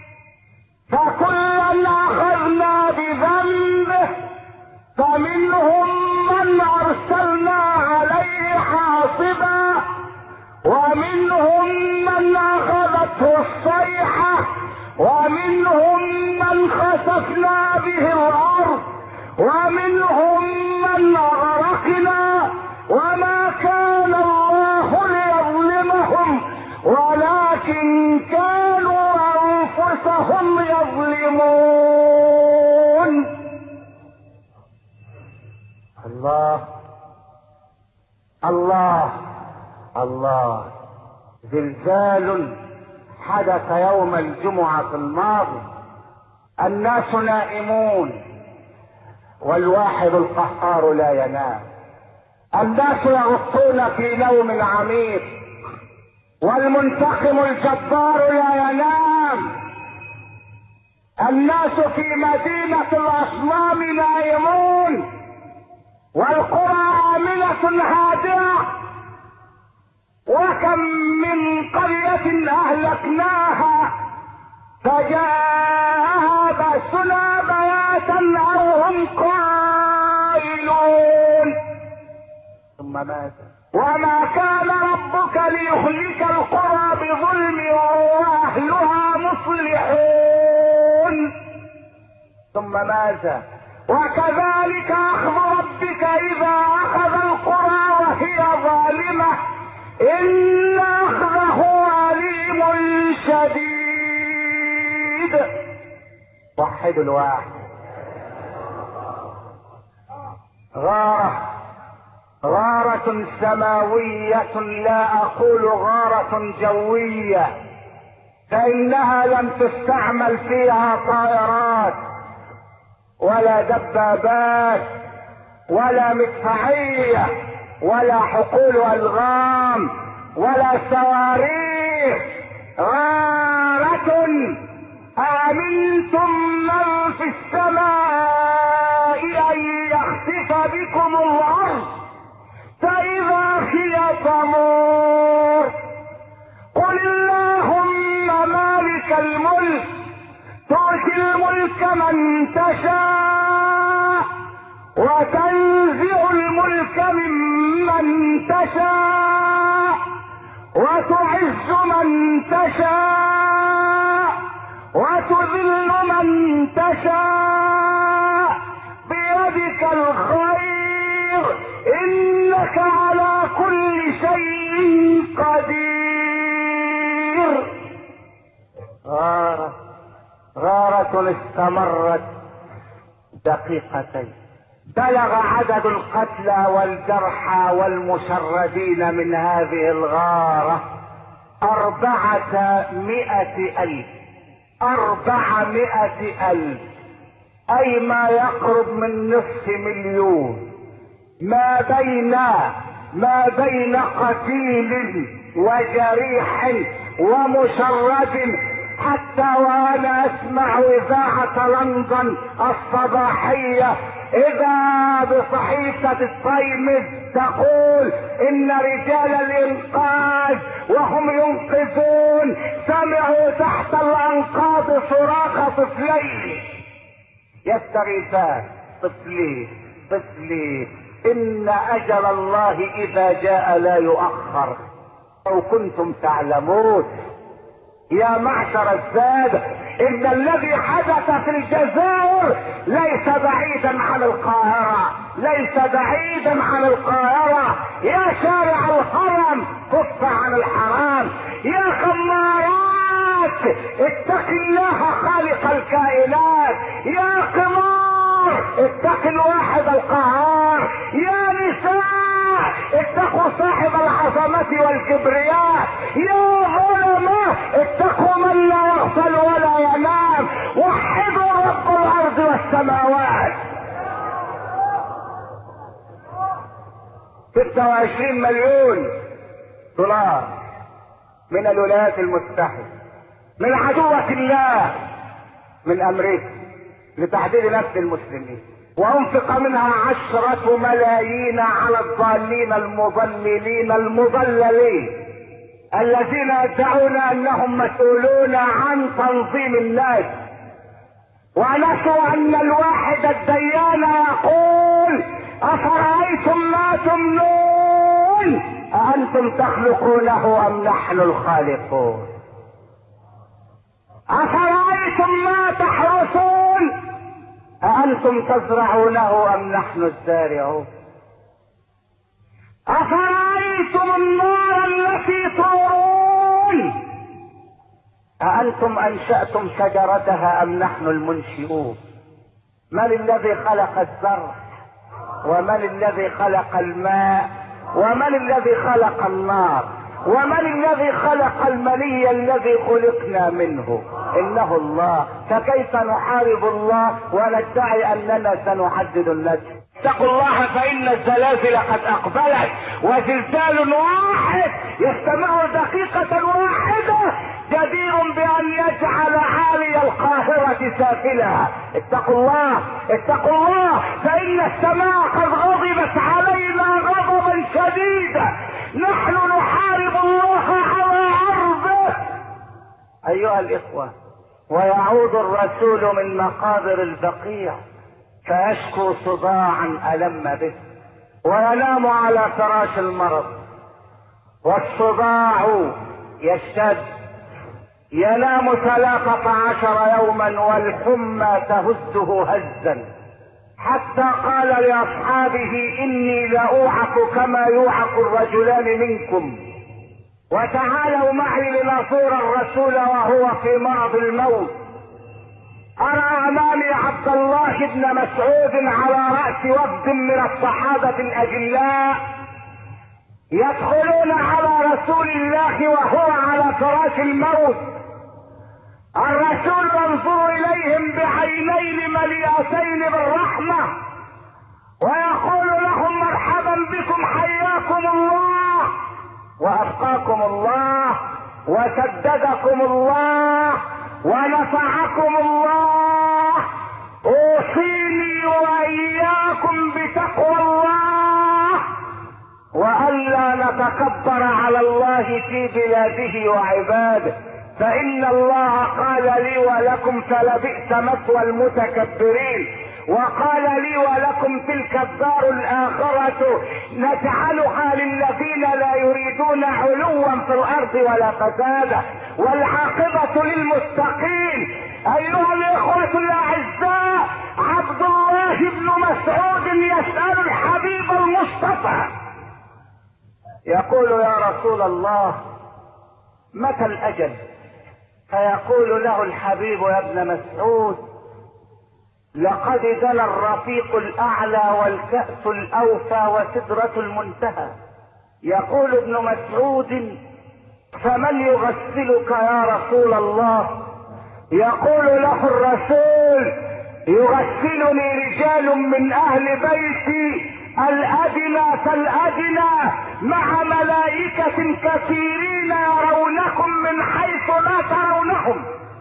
فكلا اخذنا بذنبه فمنهم من ارسلنا عليه حاصبا ومنهم من اخذته الصيحة ومنهم من خسفنا به الارض ومنهم من اغرقنا وما كان الله ليظلمهم ولكن كانوا انفسهم يظلمون. الله الله الله. زلزال حدث يوم الجمعة الماضي، الناس نائمون والواحد القهار لا ينام، الناس يغطون في نوم عميق والمنتقم الجبار لا ينام. الناس في مدينة الاصنام نائمون والقرى آمنة هادئة. وكم من قرية أهلكناها فجاءها بأسنا بياتا أو هم قائلون. ثم ماذا؟ وما كان ربك ليهلك القرى بظلم وأهلها مصلحون. ثم ماذا؟ وكذلك أخذ ربك إذا أخذ القرى وهي ظالمة إن أخذه عليم شديد. وحد الواحد. غارة سماوية، لا أقول غارة جوية، فإنها لم تستعمل فيها طائرات ولا دبابات ولا مدفعية ولا حقول ألغام ولا صواريخ. غارة أأمنتم من في السماء أن يخسف بكم الأرض فإذا هي تمور. قل اللهم مالك الملك تؤتي الملك من تشاء وتنزع الملك ممن تشاء وتعز من تشاء وتذل من تشاء بيدك الخير انك على كل شيء قدير. غارة استمرت دقيقتين، بلغ عدد القتلى والجرحى والمشردين من هذه الغارة 400,000. 400,000 اي ما يقرب من 500,000. ما بين قتيل وجريح ومشرد. حتى وانا اسمع اذاعة لندن الصباحية اذا بصحيفة التايمز تقول ان رجال الانقاذ وهم ينقذون سمعوا تحت الانقاض صراخ طفلين يستغيثان. طفلي ان اجل الله اذا جاء لا يؤخر. لو كنتم تعلمون يا معشر السادة ان الذي حدث في الجزائر ليس بعيدا عن القاهرة. ليس بعيدا عن القاهرة. يا شارع الهرم كف عن الحرام. يا خمارات اتق الله خالق الكائنات. يا قمار اتق الواحد القهار. يا نساء اتقوا صاحب العظمة والكبرياء. يا ظلماء اتقوا من لا يغفل ولا ينام. وحدوا رب الارض والسماوات. 26 مليون دولار من الولايات المتحدة، من عدوة الله، من امريكا، لتحديد نفس المسلمين، وانفق منها 10 ملايين على الضالين المضللين المضللين الذين يدعون انهم مسؤولون عن تنظيم الناس، ونسوا ان الواحد الديان يقول افرأيتم ما تمنون أأنتم تخلقونه ام نحن الخالقون؟ أفرأيتم ما تحرثون أأنتم تزرعونه ام نحن الزارعون؟ أفرأيتم النار التي تورون أأنتم أنشأتم شجرتها ام نحن المنشئون؟ من الذي خلق الزرع؟ ومن الذي خلق الماء؟ ومن الذي خلق النار؟ ومن الذي خلق المني الذي خلقنا منه؟ انه الله. فكيف نحارب الله وندعي اننا سنحدد النجم؟ اتقوا الله فان الزلازل قد اقبلت، وزلزال واحد يستمر دقيقة واحدة جدير بان يجعل عالي القاهرة سافلها. اتقوا الله، اتقوا الله، فان السماء قد غضبت علينا غضبا شديدا. نحن نحارب الله على ارضه. ايها الاخوة، ويعود الرسول من مقابر البقيع فيشكو صداعا ألم به، وينام على فراش المرض، والصداع يشتد، ينام 13 يوما والحمى تهزه هزا، حتى قال لأصحابه إني لأوعك كما يوعك الرجلان منكم، وتعالوا معي لنزور الرسول وهو في مرض الموت. أرى أمامي عبد الله بن مسعود على رأس وفد من الصحابة الأجلاء يدخلون على رسول الله وهو على فراش الموت. الرسول ينظر إليهم بعينين مليئتين بالرحمة ويقول لهم مرحبا بكم، حياكم الله وأبقاكم الله وسددكم الله ونفعكم الله. اوصيني واياكم بتقوى الله والا نتكبر على الله في بلاده وعباده، فان الله قال لي ولكم فلبئس مثوى المتكبرين، وقال لي ولكم تلك الدار الآخرة نجعلها للذين لا يريدون علوا في الأرض ولا فسادا والعاقبة للمتقين. أيها الإخوة الأعزاء، عبد الله بن مسعود يسأل الحبيب المصطفى يقول يا رسول الله متى الأجل؟ فيقول له الحبيب يا ابن مسعود لقد دنا الرفيق الأعلى والكأس الأوفى وسدرة المنتهى. يقول ابن مسعود فمن يغسلك يا رسول الله؟ يقول له الرسول يغسلني رجال من أهل بيتي الأدنى فالأدنى مع ملائكة كثيرين يرونكم من حيث لا ترونهم.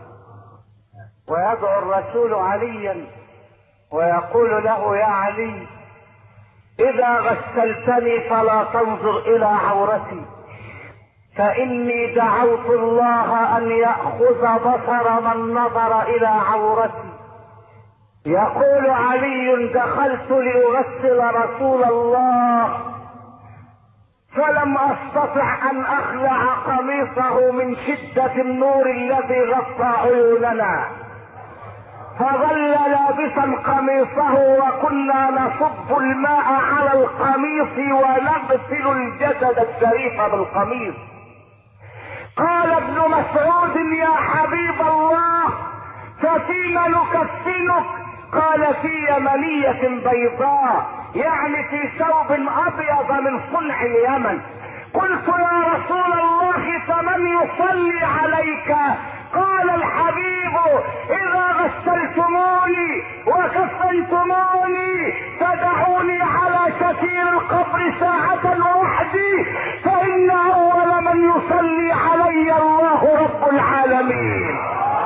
ويدعو الرسول عليا ويقول له يا علي إذا غسلتني فلا تنظر إلى عورتي فإني دعوت الله أن يأخذ بصر من نظر إلى عورتي. يقول علي دخلت لأغسل رسول الله فلم أستطع أن أخلع قميصه من شدة النور الذي غطى عيوننا، فظل لابسا قميصه وكنا نصب الماء على القميص ونغسل الجسد الشريف بالقميص. قال ابن مسعود يا حبيب الله ففيم نكفنك؟ قال في يمنية بيضاء، يعني في ثوب ابيض من صنع اليمن. قلت يا رسول الله فمن يصلي عليك؟ قال الحبيب اذا غسلتموني وكفنتموني فدعوني على شفير القبر ساعة وحدي، فان اول من يصلي علي الله رب العالمين.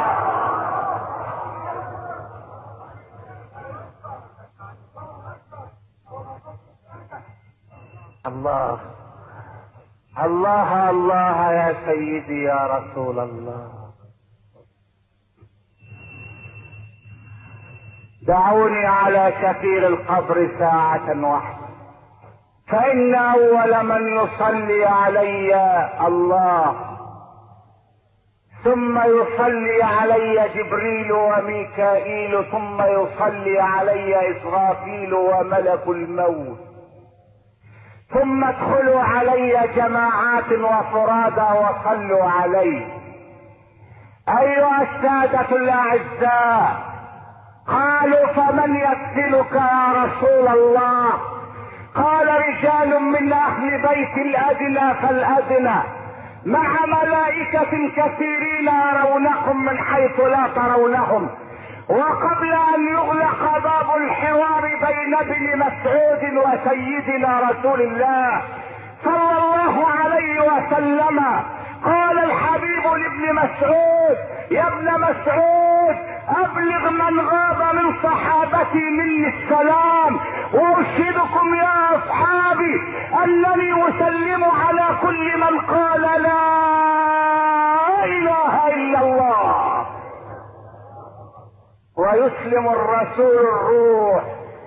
الله الله الله يا سيدي يا رسول الله. دعوني على شفير القبر ساعة واحدة، فإن أول من يصلي علي الله، ثم يصلي علي جبريل وميكائيل، ثم يصلي علي إسرافيل وملك الموت، ثم ادخلوا علي جماعات وفرادا وصلوا علي. أيها السادة الأعزاء، قالوا فمن يكفلك يا رسول الله؟ قال رجال من أهل بيت الأدنى فالأدنى مع ملائكة كثيرين يرونكم من حيث لا ترونهم. وقبل ان يغلق باب الحوار بين ابن مسعود وسيدنا رسول الله صلى الله عليه وسلم، قال الحبيب لابن مسعود يا ابن مسعود ابلغ من غاب من صحابتي مني السلام، واشهدكم يا اصحابي انني اسلم على كل من قال لا اله الا الله. ويسلم الرسول الروح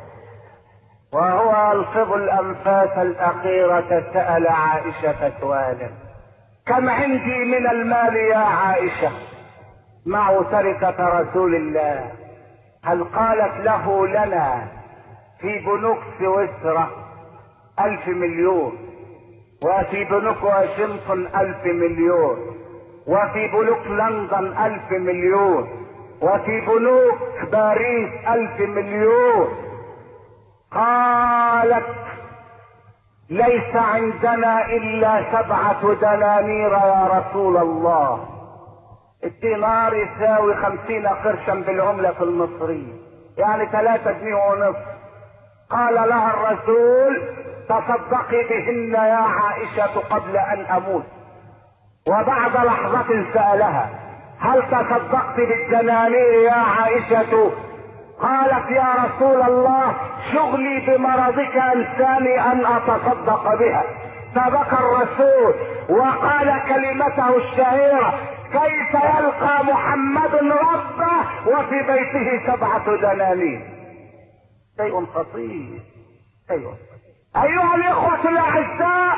وهو يلفظ الانفاس الاخيرة. سأل عائشة سؤالا: كم عندي من المال يا عائشة؟ معه تركة رسول الله. هل قالت له لنا في بنوك سويسرا 1000 مليون، وفي بنوك واشنطن 1000 مليون، وفي بنوك لندن 1000 مليون، وفي بنوك باريس 1000 مليون. قالت: ليس عندنا الا 7 دنانير يا رسول الله. الدينار يساوي 50 قرشا بالعملة المصرية، يعني 3 جنيه ونصف. قال لها الرسول: تصدقي بهن يا عائشة قبل ان اموت. وبعد لحظة سألها: هل تصدقت بالدنانير يا عائشة؟ قالت: يا رسول الله شغلي بمرضك انساني ان اتصدق بها. فبكى الرسول وقال كلمته الشهيرة: كيف يلقى محمد ربه وفي بيته 7 دنانير؟ شيء خطير. ايها الاخوة الاعزاء،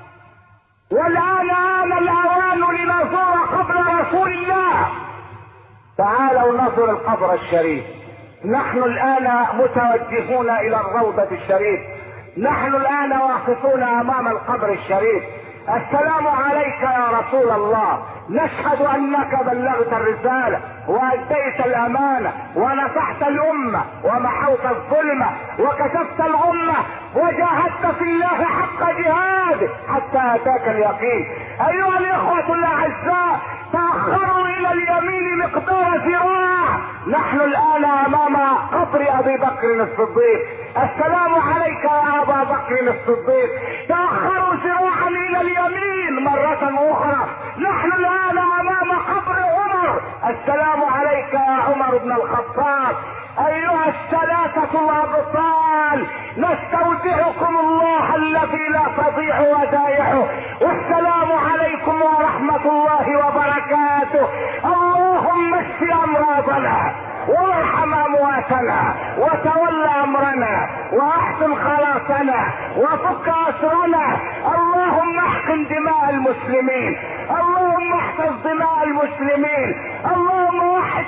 والان آن الاوان لنزور قبر رسول الله. تعالوا نزور القبر الشريف. نحن الان متوجهون الى الروضة الشريف، نحن الان واقفون امام القبر الشريف. السلام عليك يا رسول الله، نشهد انك بلغت الرسالة واديت الامانة ونصحت الامة ومحوت الظلمة وكشفت الامة وجاهدت في الله حق جهاده حتى اتاك اليقين. ايها الاخوة الاعزاء، تأخروا الى اليمين مقدار ذراع. نحن الان امام قبر ابي بكر الصديق. السلام عليك يا ابا بكر الصديق. تأخروا ذراعا الى اليمين مرة اخرى. نحن الان امام قبر عمر. السلام عليك يا عمر بن الخطاب. ايها الثلاثة الابطال، نستودعكم الله الذي لا تضيع ودائعه، والسلام عليكم ورحمة الله وبركاته. اللهم اشف امراضنا وارحم امواتنا وتول امرنا واحسن خلاصنا وفك اسرنا. اللهم احقن دماء المسلمين، اللهم احفظ دماء المسلمين، اللهم وحد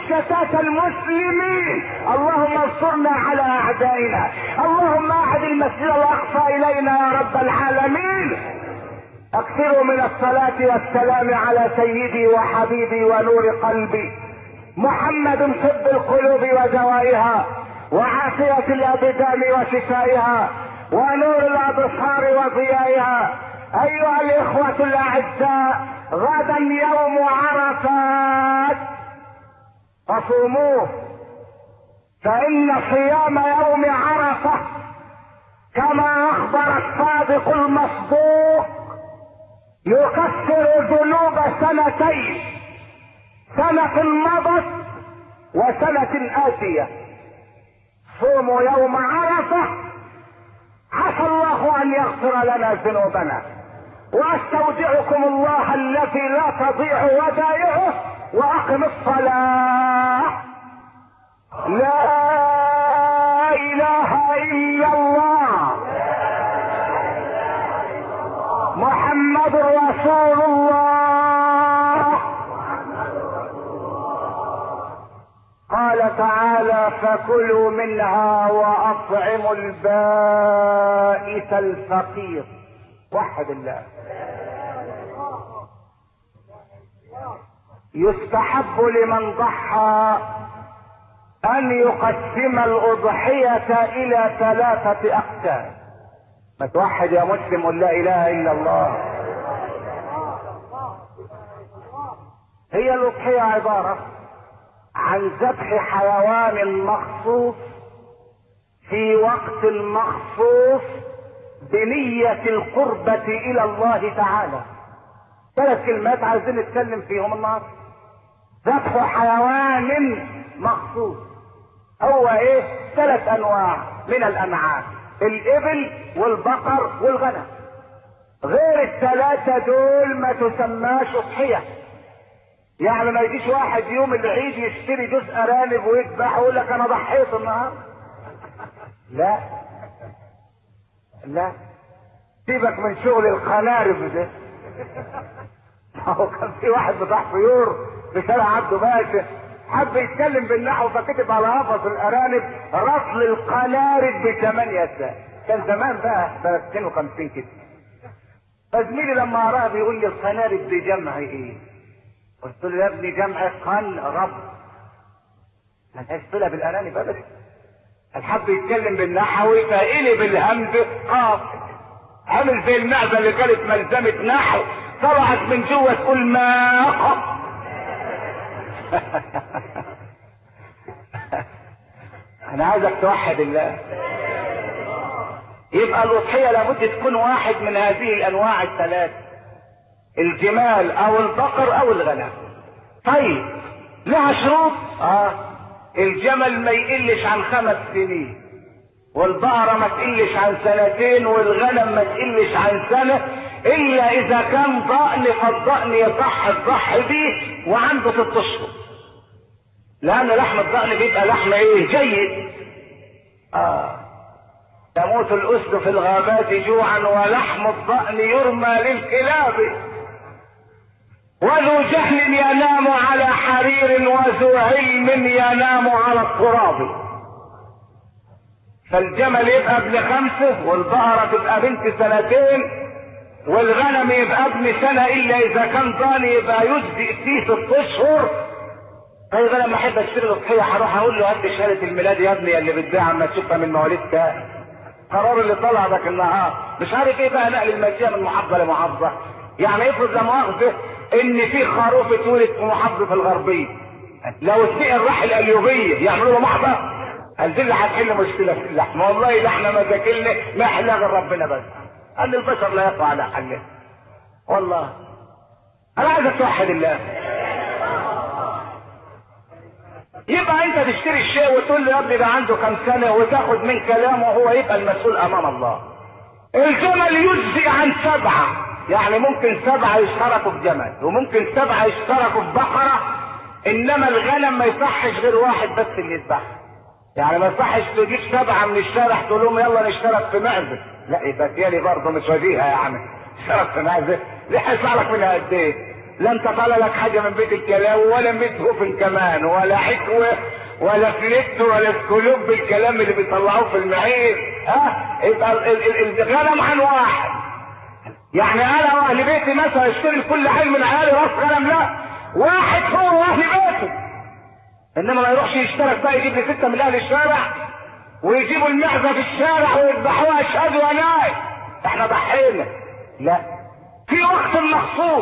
شتات المسلمين. اللهم انصرنا على اعدائنا. اللهم اعد المسجد الاقصى الينا يا رب العالمين. اكثروا من الصلاة والسلام على سيدي وحبيبي ونور قلبي محمد، طب القلوب ودوائها وعافية الابدان وشفائها ونور الابصار وضيائها. ايها الاخوة الاعزاء، غدا يوم عرفات فصوموه، فان صيام يوم عرفة كما اخبر الصادق المصدوق يكفر ذنوب سنتين، سنة مضت وسنة آتية. صوموا يوم عرفة عسى الله ان يغفر لنا ذنوبنا. واستودعكم الله الذي لا تضيع ودائعه، واقم الصلاة. لا اله الا الله محمد رسول الله. قال تعالى فكلوا منها واطعموا البائس الفقير. وحد الله. يستحب لمن ضحى ان يقسم الاضحية الى 3 اقسام. ما توحد يا مسلم قل لا اله الا الله. هي الاضحية عبارة عن ذبح حيوان مخصوص في وقت مخصوص بنية القربة الى الله تعالى. 3 كلمات عايزين نتكلم فيهم النهارده. ذبح حيوان مخصوص هو ايه؟ 3 انواع من الانعام: الابل والبقر والغنم. غير ال3 دول ما تسماش اضحية. يعني ما يجيش واحد يوم العيد يشتري جزء ارانب ويذبح ويقول لك انا ضحيت النهارده. لا لا، سيبك من شغل القنارب ده. هو كان في واحد بتاع طيور في شارع عبده باشا حب يتكلم بالنحو، فكتب على قفص الارانب رطل القنارب ب8 ساعات. كان زمان بقى سنة 52 كده. فزميلي لما قراها بيقول لي القنارب دي جمع ايه؟ قلت له يا ابني جمع قنرب، ما لهاش صله بالارانب ابدا. الحب يتكلم بالنحوي فقلب الهمز قاف، عامل زي المعزه اللي كانت ملزمه نحو طلعت من جوه تقول ما قف. انا عايزك توحد الله. يبقى الاضحيه لابد تكون واحد من هذه الانواع ال3: الجمال او البقر او الغنم. طيب لها شروط. الجمل ما يقلش عن 5 سنين، والبقرة ما تقلش عن 2 والغنم ما تقلش عن 1 الا اذا كان ضأن، فالضأن يصح الضحي به وعنده 6 اشهر، لان لحم الضأن بيبقى لحم ايه؟ جيد. تموت الاسد في الغابات جوعا ولحم الضأن يرمى للكلاب، وذو جهل ينام على حرير وذو علم ينام على التراب. فالجمل يبقى ابن 5 والبقرة تبقى بنت 2 والغنم يبقى ابن 1 الا اذا كان ضاني يبقى يجزئ فيه 6 اشهر. طيب انا لما احب اشتري الاضحيه هروح اقول له هات شهاده الميلاد يا ابني اللي بتبيع عما تشوفها من مواليد كام. قرار اللي طلع ذاك النهار مش عارف ايه بقى، نقل المجيه من محافظه لمحافظه. يعني افرض لا مؤاخذه ان في خروف اتولد في محافظه الغربيه، لو اتنقل راح القليوبيه يعملوا له محضر. قال دي اللي هتحل مشكله في اللحم. والله ده احنا مشاكلنا ما يحلها غير ربنا بس. قال البشر لا يقوى على حله. والله انا عايزك توحد الله. يبقى انت تشتري الشيء وتقول له يا ابني ده عنده كام سنه وتاخد من كلامه وهو يبقى المسؤول امام الله. الجمل يجزي عن 7، يعني ممكن 7 يشتركوا في جمل وممكن 7 يشتركوا في بقره، انما الغنم ما يصحش غير واحد بس اللي يذبحها. يعني ما يصحش تجيب 7 من الشارع تقول لهم يلا نشترك في معزه، لا يبقى تيالي برضه مش وجيهه. يعني اشترك في معزه ليه؟ هيطلع لك منها قد ايه؟ لا انت طالع لك حاجه من بيت الكلاوي ولا من بيت هوفن كمان ولا حكوه ولا فليت ولا سكولوب بالكلام اللي بيطلعوه في المعير. يبقى الغنم عن واحد. يعني انا واهل بيتي مثلا اشتري لكل حي من عيالي راس غنم؟ لا، واحد هو واهل بيته. انما ما يروحش يشترك بقى يجيب لي 6 من اهل الشارع ويجيبوا المعزه في الشارع ويذبحوها اشهد وناي احنا ضحينا. لا، في وقت مخصوص،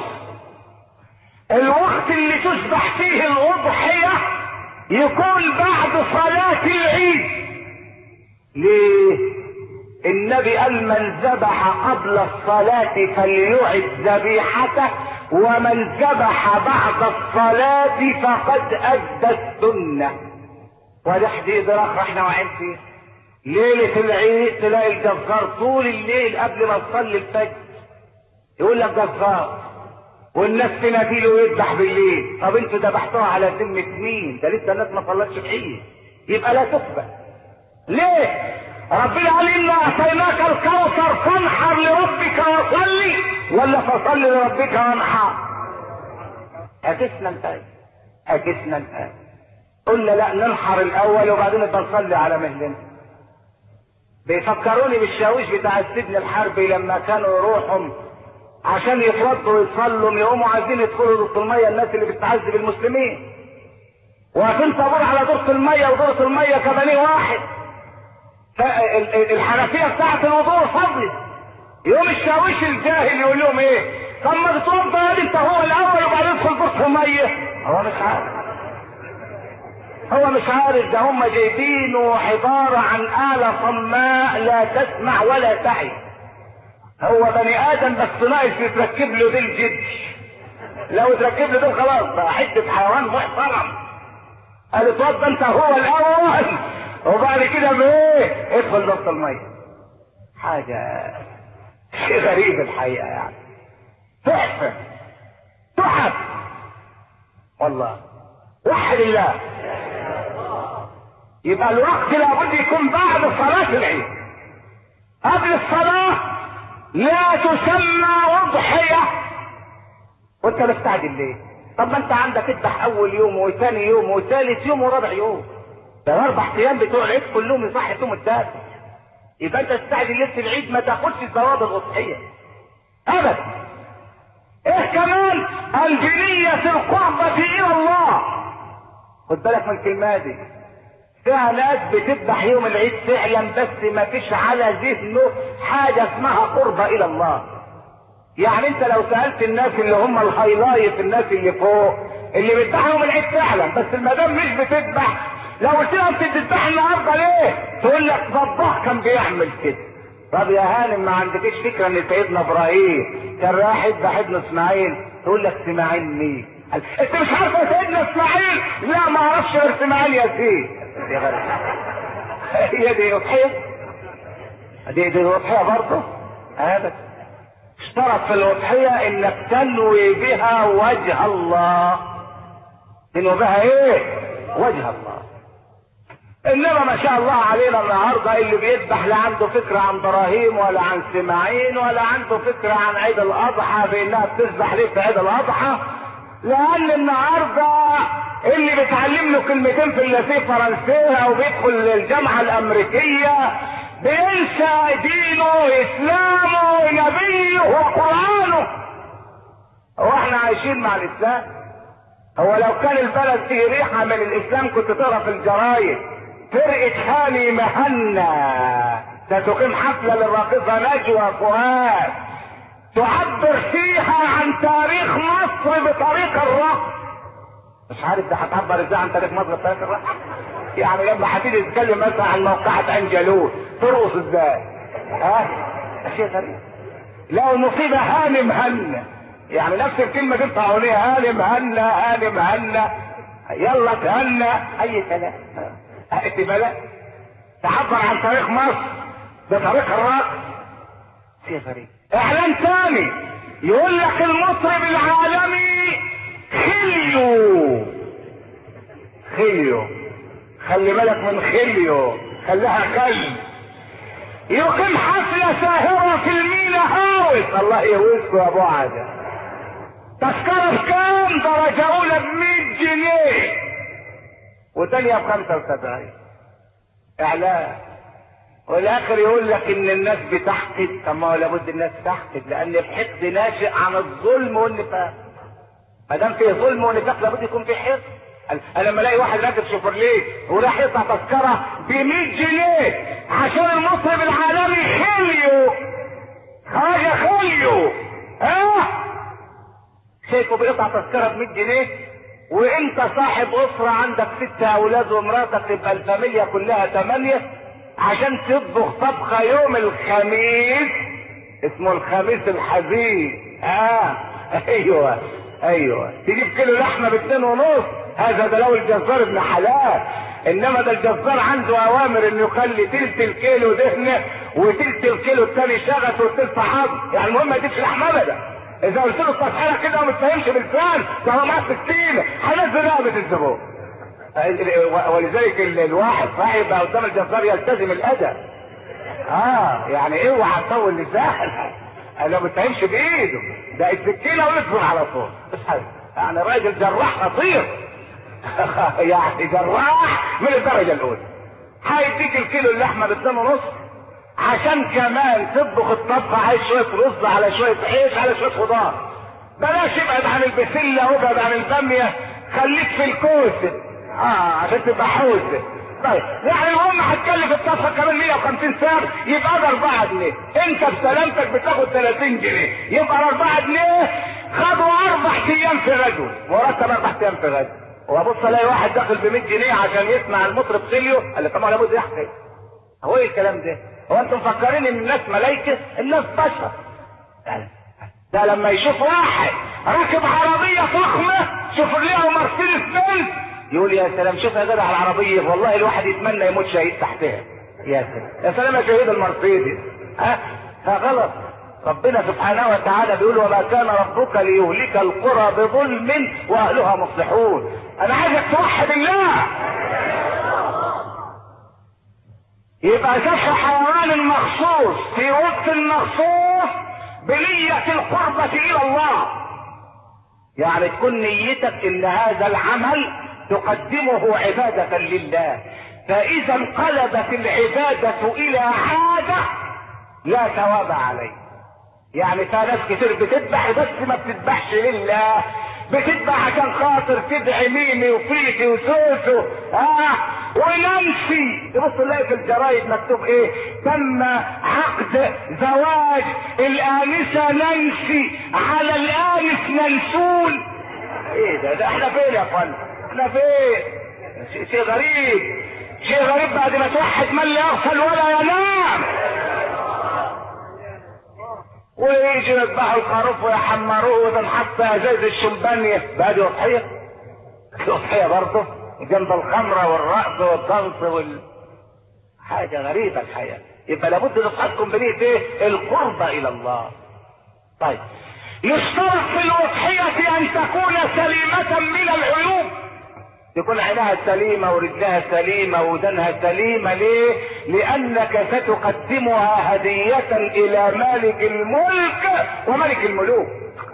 الوقت اللي تذبح فيه الاضحيه يكون بعد صلاه العيد. ليه؟ النبي قال من ذبح قبل الصلاه فليعد ذبيحته، ومن ذبح بعد الصلاه فقد ادى السنه. ونحدي ادراك احنا واقعين فيه. ليله العيد تلاقي الجزار طول الليل قبل ما تصلي الفجر يقول لك جزار، والناس تناديله ويذبح بالليل. طب انتوا ذبحتوها على ذمه مين؟ ده لسه الناس ما صلتش بعيد، يبقى لا تقبل. ليه؟ ربنا قال انا اعطيناك الكوثر فانحر لربك وصلي، ولا فصل لربك وانحر؟ اكسنا الآية، اكسنا الآية. قلنا لا ننحر الاول وبعدين نصلي على مهلنا. بيفكروني بالشاويش بتاع السجن الحربي لما كانوا يروحوا عشان يتوضوا ويصلوا يقوموا عايزين يدخلوا دورة المية الناس اللي بتعذب المسلمين، واقفين طابور على دورة المية، ودورة المية كبانيه واحد، الحنفية بتاعت الوضوء فضلت. يوم الشاويش الجاهل يقول لهم ايه؟ طب ما تتوضى يا انت هو الاول وبعدين تدخل دورة المية. هو مش عارف، هو مش عارف. ده هم جايبينه عبارة عن آلة صماء لا تسمع ولا تعي. هو بني ادم بس ناقص يتركب له دي الجد. لو تركب له ده خلاص بقى حته حيوان محترم. قال اتوضى انت هو الاول وبعد كده بايه ادخل ضغط الميه. حاجه شيء غريب الحقيقه، يعني تحفه تحف والله. وحد الله. يبقى الوقت لابد يكون بعد صلاه العيد. قبل الصلاه لا تسمى اضحيه. وانت مستعجل ليه؟ طب ما انت عندك اذبح اول يوم وثاني يوم وثالث يوم ورابع يوم، ده 4 ايام بتوع العيد كلهم يصح يوم الثالث. يبقى انت تستعجل ليله العيد ما تاخدش ثواب الاضحيه ابدا. ايه كمان؟ الجنيه القربة الى الله. خد بالك من الكلمه دي. فيها ناس بتذبح يوم العيد فعلا بس ما فيش على ذهنه حاجه اسمها قربة الى الله. يعني انت لو سالت الناس اللي هم الهايلايت، الناس اللي فوق اللي بيذبحوا يوم العيد فعلا بس المدام مش بتذبح، لو قلت لهم بتذبح النهارده ليه؟ تقول لك ضباح كان بيعمل كده. طب يا هانم ما عندكش فكره ان سيدنا ابراهيم كان رايح يذبح ابن اسماعيل؟ تقول لك اسماعيل مين؟ انت مش عارف سيدنا اسماعيل؟ لا ما اعرفش غير اسماعيل ياسين. هي دي اضحيه؟ دي اضحيه برضه؟ ابدا. اشترط في الاضحيه انك تنوي بها وجه الله. تنوي بها ايه؟ وجه الله. انما ما شاء الله علينا النهارده اللي بيذبح لا عنده فكره عن ابراهيم ولا عن اسماعيل ولا عنده فكره عن عيد الاضحى بانها بتذبح ليه في عيد الاضحى، لان النهارده اللي بيتعلم له كلمتين في اللاتيه فرنسيه او بيدخل الجامعه الامريكيه بينسى دينه اسلامه نبيه وقرانه. هو احنا عايشين مع الاسلام؟ هو لو كان البلد فيه ريحه من الاسلام كنت تقرا في الجرايد فرقه هاني مهنا ستقيم حفله للراقصه نجوى فؤاد تعبر فيها عن تاريخ مصر بطريق الرقص. مش عارف ده هتعبر ازاي عن تاريخ مصر بطريق الرقص؟ يعني لما هتيجي تتكلم مثلا عن موقعة انجلوس ترقص ازاي؟ شيء غريب. لو المصيبة هاني مهنا، يعني نفس الكلمة دي بتاعونية هاني مهنا هاني مهنا يلا تهنا اي كلام. اتبالك تعبر عن تاريخ مصر بطريق الرقص. شيء غريب. اعلان ثاني يقول لك المطرب العالمي خليو. خليو، خلي بالك من خليو، خليها خل. يقيم حفلة ساهرة في المينا هاوس. الله يهوسكوا يا ابو عادة. تذكرة بكام؟ درجة اولى ب100 جنيه وتانية ب75. اعلان. والاخر يقول لك ان الناس بتحقد. طب ما هو لابد الناس تحقد، لان الحقد ناشئ عن الظلم والنفاق. ما دام فيه ظلم ونفاق لابد يكون فيه حقد. انا لما الاقي واحد راكب شوفرليه وراح يقطع تذكره ب100 جنيه عشان المطرب العالمي خليو حاجه خليو، شايفه بيقطع تذكره ب100 جنيه، وانت صاحب اسره عندك 6 اولاد ومراتك تبقى الفاميليا كلها 8 عشان تطبخ طبخه يوم الخميس اسمه الخميس الحزين. ايوه تجيب كيلو لحمه ب2.5. هذا ده لو الجزار ابن حلال، انما ده الجزار عنده اوامر انه يخلي تلت الكيلو دهنه وتلت الكيلو الثاني شغف والتلت حظ. يعني المهم ما يجيبش لحمه ابدا. اذا قلت له التصحيح كده وما تفهمش بالفعل ده هو معاه 60 هينزل رقبه الزبون. ولذلك الواحد صحيح يبقى قدام الجزار يلتزم الادب. يعني اوعى تطول لسانك، لو ما تفهمش بايده ده السكينه ويصبر على طول. مش حاجه، يعني راجل جراح خطير. يعني جراح من الدرجه الاولى. هيديك الكيلو اللحمه ب2.5 عشان كمان تطبخ الطبخه، عايز شويه رز على شويه عيش على شويه خضار. بلاش ابعد عن البسله وابعد عن الباميه، خليك في الكوسه عشان تبقى حوسه. طيب يعني المهم هتكلف الطبخه كمان 150 سعر، يبقى ده 4 جنيه. انت بسلامتك بتاخد 30 جنيه، يبقى 4 جنيه خدوا 4 ايام في غزو، مرتب 4 ايام في غزو. وابص الاقي واحد داخل ب100 جنيه عشان يسمع المطرب خليو، قال لي طبعا لابد يحكي. هو ايه الكلام ده؟ هو انتم مفكرين ان الناس ملايكه؟ الناس بشر. ده لما يشوف واحد راكب عربيه فخمه شوفرليه ومرسيدس بنز يقول يا سلام، شوف يا جدع على العربيه، والله الواحد يتمنى يموت شهيد تحتها. يا سلام يا سلام يا شهيد المرسيدس. فغلط. ربنا سبحانه وتعالى بيقول وما كان ربك ليهلك القرى بظلم واهلها مصلحون. انا عايزك توحد الله. يبقى ذبح حيوان مخصوص في وقت مخصوص بنية القربة الى الله، يعني تكون نيتك ان هذا العمل تقدمه عبادة لله. فاذا انقلبت العبادة الى عادة لا ثواب عليه. يعني في ناس كتير بتذبح بس ما بتذبحش لله، بتذبح عشان خاطر تدعي ميمي وفيفي وسوسو وننسي. تبص تلاقي في الجرايد مكتوب ايه؟ تم عقد زواج الآنسة نانسي على الآنس منسول. ايه ده احنا فين يا فندم؟ احنا فين؟ شيء غريب، شيء غريب. بعد ما توحد من لا يغفل ولا ينام، ويجي يذبحوا الخروف ويحمروه وتنحط ازاز الشمبانية. بقى دي اضحية؟ اضحية برضه جنب الخمرة والرقص والدنس حاجة غريبة الحياة. يبقى لابد نصحكم بنية ايه؟ القربة الى الله. طيب يشترط في الاضحية ان تكون سليمة من العيوب، تكون عينها سليمة ورجلها سليمة ودنها سليمة. ليه؟ لانك ستقدمها هدية الى مالك الملك وملك الملوك.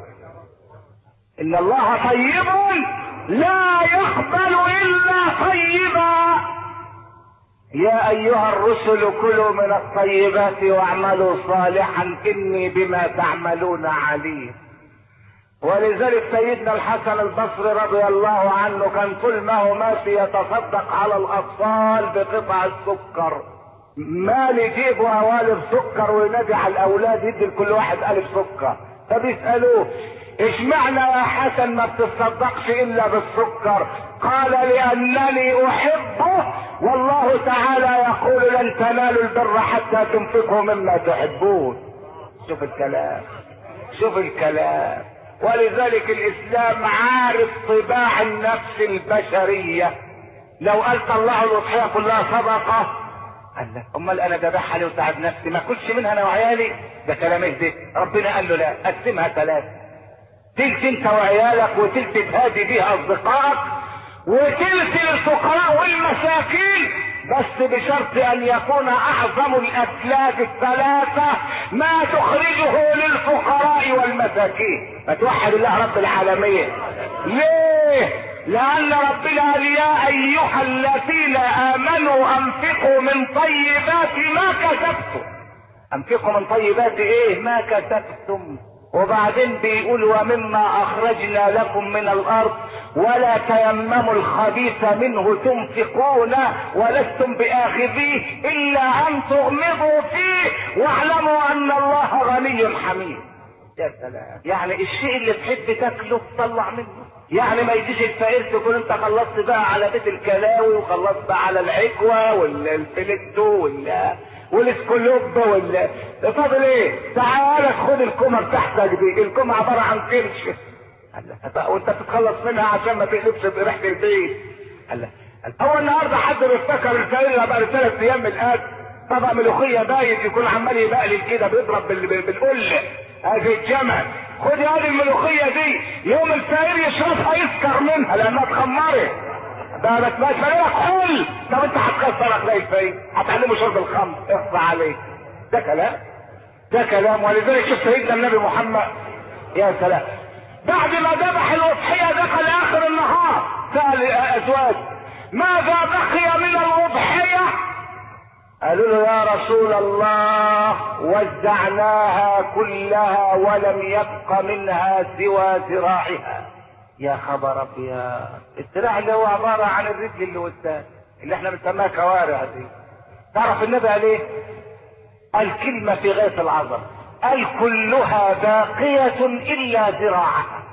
ان الله طيب لا يقبل الا طيبا. يا ايها الرسل كلوا من الطيبات واعملوا صالحا اني بما تعملون عليم. ولذلك سيدنا الحسن البصري رضي الله عنه كان كل ما هو ماشي يتصدق على الاطفال بقطع السكر، مال يجيبوا قوالب سكر وينادي على الاولاد يدي لكل واحد قالب سكر. فبيسالوه اشمعنى يا حسن ما بتصدقش الا بالسكر؟ قال لانني احبه والله تعالى يقول لن تنالوا البر حتى تنفقوا مما تحبون. شوف الكلام، شوف الكلام. ولذلك الاسلام عارف طباع النفس البشرية. لو قال طلعوا الاضحية كلها صدقة، قال لا امال انا ذبحها لي وتعب نفسي ما اكلش منها انا وعيالي؟ ده كلام ايه؟ ربنا قال له لا، قسمها 3، تلت انت وعيالك وتلت تهادي بيها اصدقائك وتلك للفقراء والمساكين، بس بشرط ان يكون اعظم الاسلاف الثلاثة ما تخرجه للفقراء والمساكين. فتوحد الله رب العالمين. ليه؟ لان ربنا قال يا ايها الذين امنوا انفقوا من طيبات ما كسبتم. انفقوا من طيبات ايه؟ ما كسبتم. وبعدين بيقول ومما اخرجنا لكم من الارض ولا تيمموا الخبيث منه تنفقون ولستم باخذيه الا ان تغمضوا فيه واعلموا ان الله غني حميد. يا سلام. يعني الشيء اللي تحب تاكله تطلع منه. يعني ما يجيش الفقير تقول انت خلصت بقى على بيت الكلاوي وخلصت بقى على العكوه والفلتو والاسكولوب فاضل ايه؟ تعال خد الكومه بتاعتك دي. الكومه عباره عن كرش وانت تتخلص منها عشان ما تقلبش بريحه البيت. هو النهارده حد بيفتكر الفقير بقى له 3 ايام من الاكل طبق ملوخيه بايت يكون عمال يبقلل كده بيضرب بالقله هذه الجمل. خد هذه الملوخيه دي يوم الفقير يشربها يسكر منها لانها اتخمرت. ده بس مش فريق حل. طب انت هتكسر اخلاق الفقير، هتعلمه شرب الخمر، اخفى عليك. ده كلام، ده كلام. ولذلك شوف سيدنا النبي محمد يا سلام بعد ما ذبح الاضحيه دخل اخر النهار سال ازواج ماذا بقي من الاضحيه؟ قالوا له يا رسول الله وزعناها كلها ولم يبق منها سوى ذراعها. يا خبر ابيض. الذراع اللي هو عباره عن الرجل اللي قدام اللي احنا بنسميها كوارع دي. تعرف النبي قال ايه؟ قال كلمه في غايه العظمه، قال كلها باقيه الا ذراعها.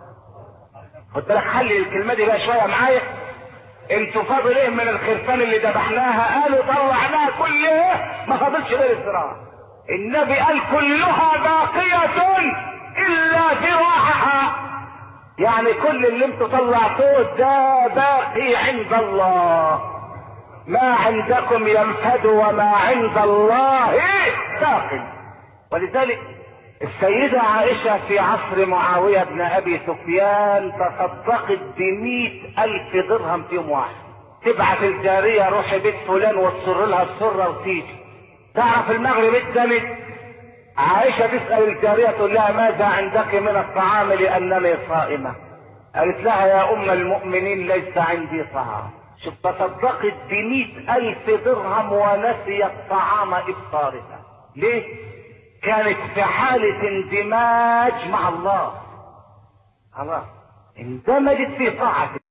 خد بالك حلل الكلمه دي بقى شويه معايا. انتوا فاضل ايه من الخرفان اللي ذبحناها؟ قالوا طلعناها كلها ما فاضلش غير الذراع. النبي قال كلها باقيه الا ذراعها. يعني كل اللي انتوا طلعتوه ده باقي عند الله. ما عندكم ينفد وما عند الله باق. ولذلك السيدة عائشة في عصر معاوية بن ابي سفيان تصدقت ب100,000 درهم في يوم واحد. تبعت الجارية روحي بيت فلان وتصر لها السرة وتيجي. تعرف المغرب اتدمت عائشة تسأل الجارية تقول لها ماذا عندك من الطعام لأنني صائمة؟ قالت لها يا أم المؤمنين ليس عندي طعام. شوف تصدقت ب100,000 درهم ونسيت طعام إفطارها. ليه؟ كانت في حالة اندماج مع الله. خلاص اندمجت في طاعته.